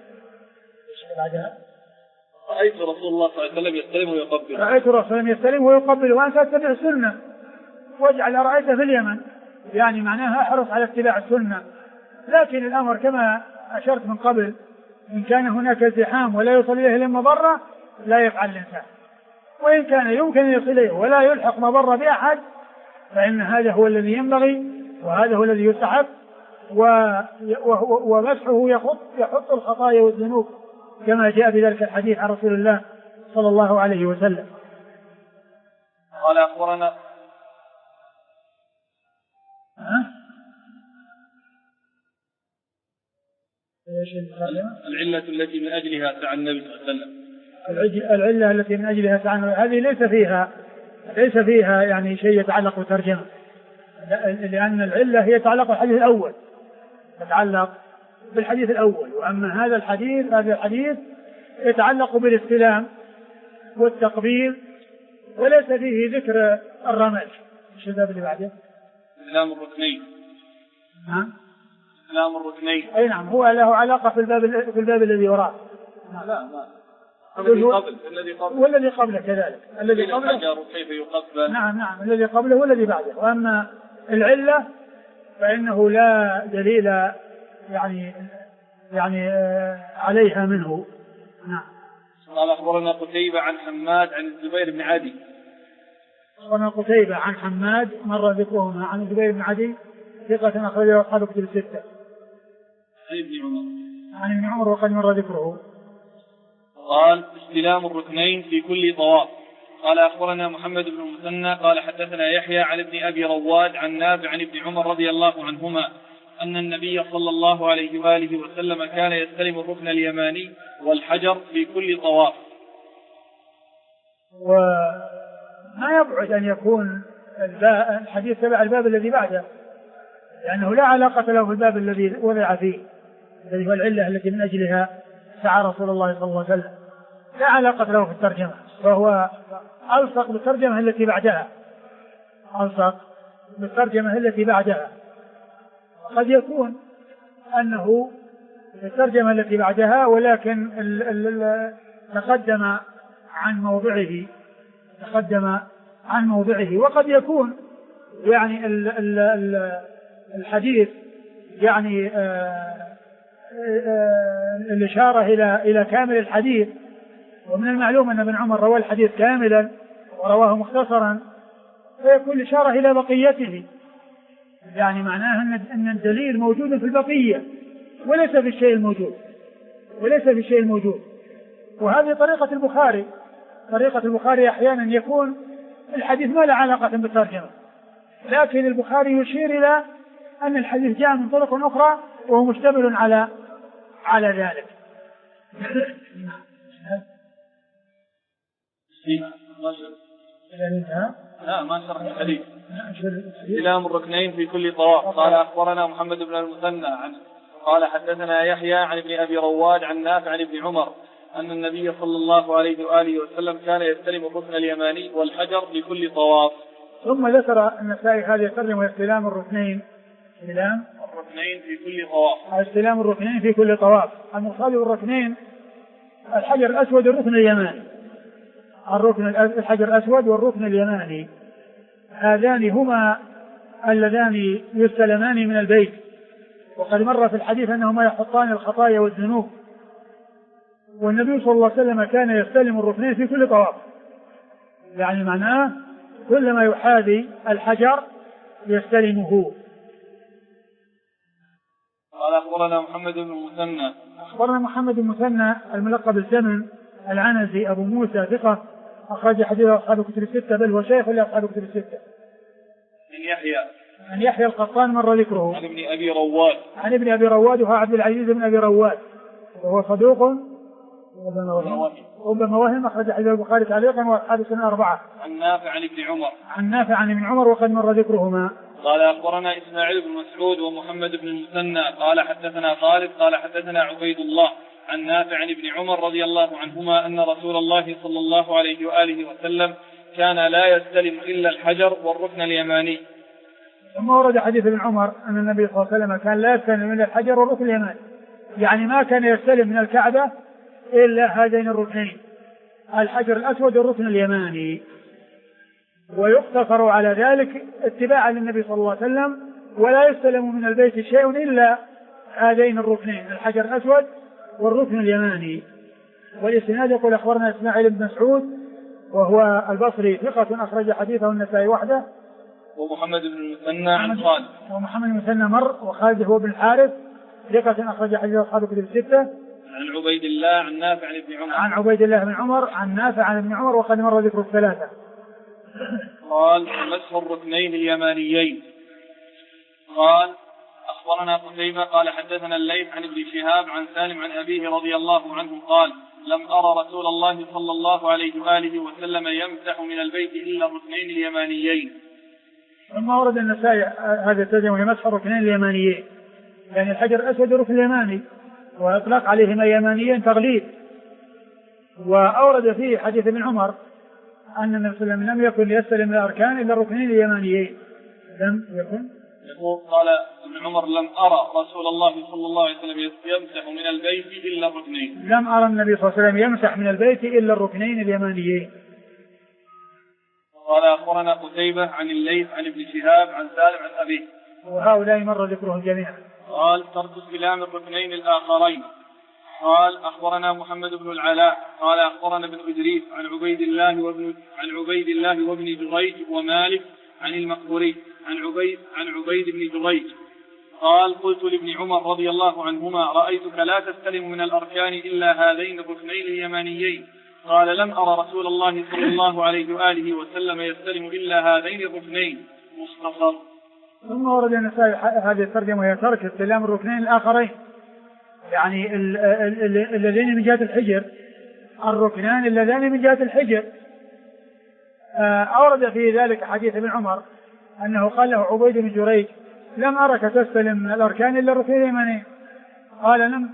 رأيت رسول الله صلى الله عليه وسلم يستلم ويقبل، رأيت رسول الله يستلم ويقبل وأنت تتبع السنة. واجعل رأيت في اليمن يعني معناها احرص على اتباع السنة. لكن الأمر كما أشرت من قبل، إن كان هناك ازدحام ولا يصل إليه إلا مضرة لا يفعل الإنسان، وإن كان يمكن أن يصل إليه ولا يلحق مضرة بأحد فإن هذا هو الذي ينبغي وهذا هو الذي يستحب. ومسحه يحط الخطايا والذنوب كما جاء بذلك الحديث عن رسول الله صلى الله عليه وسلم. قال: أخبرنا العلة التي من أجلها سعى النبي صلى الله عليه وسلم. العلة التي من أجلها سعى النبي، هذه ليس فيها يعني شيء يتعلق بالترجمة، لأن العلة هي تتعلق بالحديث الأول، تتعلق بالحديث الأول. وأما هذا الحديث يتعلق بالاستلام والتقبيل وليس فيه ذكر الرمل. ايش الباب اللي بعده؟ استلام الركنين. نعم، استلام الركنين. أي نعم، هو له علاقة في الباب الذي وراه. لا الذي قبله والذي قبله كذلك، الذي قبله كيف يقبل. نعم الذي قبله والذي بعده. وأما العلة فإنه لا دليل يعني عليها منه. نعم. قال: أخبرنا قتيبة عن حماد عن الزبير بن عدي. أخبرنا قتيبة عن حماد مر ذكرهما عن الزبير بن عدي ثقة أخرجه أصحاب كتب الستة. عن ابن عمر وقد مر ذكره. قال: استلام الركنين في كل طواف. قال: أخبرنا محمد بن المثنى قال: حدثنا يحيى عن ابن أبي رواد عن نافع عن ابن عمر رضي الله عنهما أن النبي صلى الله عليه وآله وسلم كان يستلم الركن اليماني والحجر في كل طواف. وما يبعد أن يكون الحديث تبع الباب الذي بعده، لأنه لا علاقة له بالباب الذي وضع فيه الذي هو العلة التي من أجلها سعى رسول الله صلى الله عليه وسلم، لا علاقة له في الترجمة، فهو ألصق بالترجمة التي بعدها، ألصق بالترجمة التي بعدها. قد يكون أنه الترجمة التي بعدها ولكن تقدم عن موضعه، وقد يكون يعني الحديث يعني الإشارة إلى كامل الحديث. ومن المعلوم أن ابن عمر روى الحديث كاملا ورواه مختصرا، فيكون الإشارة إلى بقيته، يعني معناه أن الدليل موجود في البقية وليس في الشيء الموجود. وهذه طريقة البخاري أحيانا يكون الحديث ما له علاقة بالترجمة، لكن البخاري يشير إلى أن الحديث جاء من طرق أخرى وهو مشتمل على ذلك. لا ما شرح الحديث. استلام الركنين في كل طواف. قال: أخبرنا محمد بن المثنى قال: حدثنا يحيى عن ابن أبي رواد عن نافع عن ابن عمر أن النبي صلى الله عليه وآله وسلم كان يستلم الركن اليماني والحجر في كل طواف. ثم ذكر النسائي هذا يترجم استلام الركنين في كل طواف. استلام الركنين في كل طواف. المقصود بالركنين الحجر الأسود والركن اليماني، الحجر الأسود والركن اليماني، هذان هما اللذان يستلمان من البيت. وقد مر في الحديث أنهما يحطان الخطايا والذنوب، والنبي صلى الله عليه وسلم كان يستلم الركنين في كل طواف، يعني معناه كلما يحاذي الحجر يستلمه. قال: أخبرنا محمد بن المثنى. أخبرنا محمد بن المثنى الملقب بالزمن العنزي أبو موسى ثقة أخرج حديثه أصحاب كتب الستة، بل هو شيخ لأصحاب كتب الستة. عن يحيى القطان مر ذكره. عن ابن أبي رواد وهو عبد العزيز بن أبي رواد، وهو صدوق ربما وهم أخرج حديث البخاري تعليقا وأصحاب السنة 4. عن نافع عن ابن عمر. عن نافع عن ابن عمر وقد مر ذكرهما. قال أخبرنا إسماعيل بن مسعود ومحمد بن المثنى قال حدثنا خالد قال حدثنا عبيد الله عن نافع عن ابن عمر رضي الله عنهما أن رسول الله صلى الله عليه وآله وسلم كان لا يستلم إلا الحجر والركن اليماني. ثم ورد حديث ابن عمر أن النبي صلى الله عليه وسلم كان لا يستلم إلا الحجر والركن اليماني، يعني ما كان يستلم من الكعبة إلا هذين الركنين، الحجر الأسود والركن اليماني، ويقتصر على ذلك اتباعا للنبي صلى الله عليه وسلم، ولا يستلم من البيت شيء إلا هذين الركنين، الحجر الأسود والركن اليماني. والإسناد يقول أخبرنا إسماعيل بن مسعود وهو البصري ثقة أخرج حديثه النسائي وحده، ومحمد بن المثنى عن خالد، ومحمد بن المثنى مر، وخالد هو بن الحارث ثقة أخرج حديث أصحاب الكتب الستة. عن عبيد الله عن نافع عن ابن عمر. عن عبيد الله بن عمر عن نافع عن ابن عمر وقد مر ذكر الثلاثة. قال مسح الركنين اليمانيين. قال أخبرنا قتيبة قال حدثنا الليث عن ابن شهاب عن سالم عن أبيه رضي الله عنه قال لم أرى رسول الله صلى الله عليه وآله وسلم يمسح من البيت إلا الركنين اليمانيين. ثم ورد النسائي هذا الترجمة يمسح الركنين اليمانيين، يعني الحجر الأسود والركن اليماني، وإطلاق عليهما يمانيين تغليب. وأورد فيه حديث ابن عمر أن النبي صلى الله عليه وسلم لم يكن يستلم الأركان إلا الركنين اليمانيين. لم يكن قال ابن عمر لم أرى رسول الله صلى الله عليه وسلم يمسح من البيت إلا الركنين. لم أرى النبي صلى الله عليه وسلم يمسح من البيت إلا الركنين اليمانيين. قال أخبرنا قتيبة عن الليث عن ابن شهاب عن سالم عن أبيه، وهؤلاء مر ذكرهم جميعا. قال ترك استلام الركنين الآخرين. قال أخبرنا محمد بن العلاء قال أخبرنا ابن إدريس عن عبيد الله وابن جريج ومالك عن المقبوري عن عبيد بن جريج قال قلت لابن عمر رضي الله عنهما رأيتك لا تستلم من الأركان إلا هذين الركنين اليمانيين. قال لم أرى رسول الله صلى الله عليه وآله وسلم يستلم إلا هذين الركنين. مختصر. ثم ورد النسائي هذه الترجمة هي ترك استلام الركنين الآخرين، يعني اللذين من جهة الحجر، الركنان اللذان من جهة الحجر. أورد في ذلك حديث ابن عمر أنه قال له عبيد بن جريج لم أرك تستلم من الأركان إلا الركنين اليمانيين. قال لم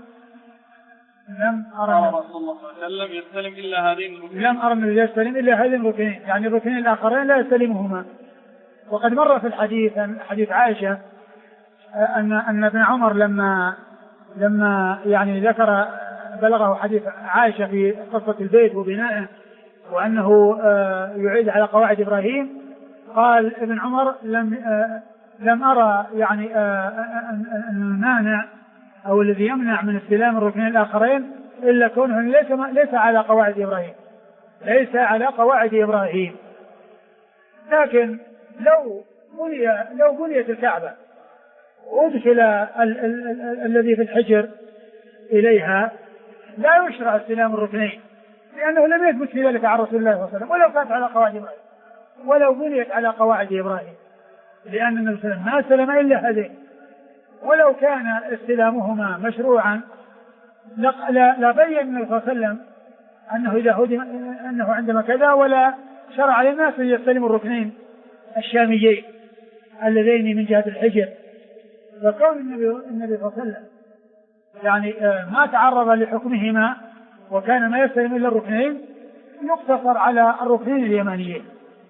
أرى رسول الله صلى الله عليه وسلم يستلم إلا هذين الركنين. لم أرى النبي يستلم إلا هذين الركنين، يعني الركنين الآخرين لا يستلمهما. وقد مر في الحديث حديث عائشة أن ابن عمر لما يعني بلغه حديث عائشة في قصة البيت وبنائه وأنه يعيد على قواعد إبراهيم، قال ابن عمر لم أرى يعني المانع أو الذي يمنع من استلام الركنين الآخرين إلا كونه ليس على قواعد إبراهيم، ليس على قواعد إبراهيم. لكن لو بنيت الكعبة وأدخل الذي في الحجر إليها لا يشرع استلام الركنين، لأنه لم يثبت في ذلك عن رسول الله صلى الله عليه وسلم، ولو كانت على قواعد إبراهيم، ولو بنيت على قواعد إبراهيم، لأن النبي صلى الله عليه وسلم ما استلم إلا هذين. ولو كان استلامهما مشروعا لبين النبي صلى الله عليه وسلم أنه إذا هدم أنه عندما كذا، ولا شرع للناس أن يستلموا الركنين الشاميين اللذين من جهة الحجر. فكون النبي صلى الله عليه وسلم يعني ما تعرض لحكمهما وكان ما يستلم إلا الركنين، يقتصر على الركنين اليمانيين.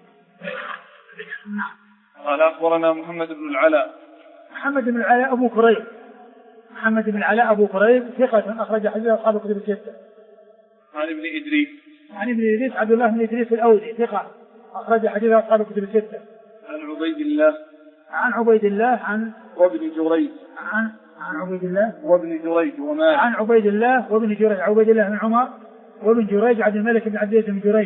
قال أخبرنا محمد بن العلاء. محمد بن العلاء أبو كريب ثقة أخرج حديث أصحاب الكتب الستة. عن ابن إدريس عبد الله بن إدريس الأودي ثقة أخرج حديث أصحاب الكتب الستة. عن عبيد الله وابن جريج عن عبيد الله وابن جريج ومالك عن عبيد الله وابن جريج، عبيد الله بن عمر وابن جريج عبد الملك بن عبد العزيز بن جريج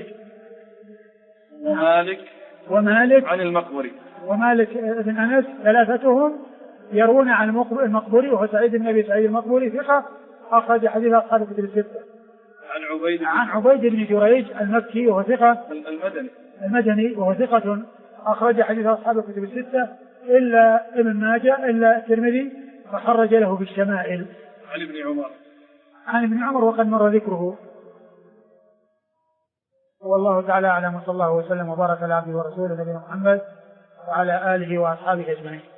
ومالك عن المقبري ومالك بن أنس، ثلاثتهم يروون عن المقبري وهو سعيد بن أبي سعيد المقبري ثقة أخرج حديث أصحاب الكتب الستة. عن عبيد بن جريج المكي وهو ثقة المدني وهو ثقة أخرج حديث أصحاب الكتب الستة إلا ابن ماجه إلا الترمذي فخرج له بالشمائل. عن ابن عمر وقد مر ذكره. والله تعالى أعلم، وصلى الله وسلم وبارك على عبده ورسوله نبينا محمد وعلى آله وأصحابه أجمعين.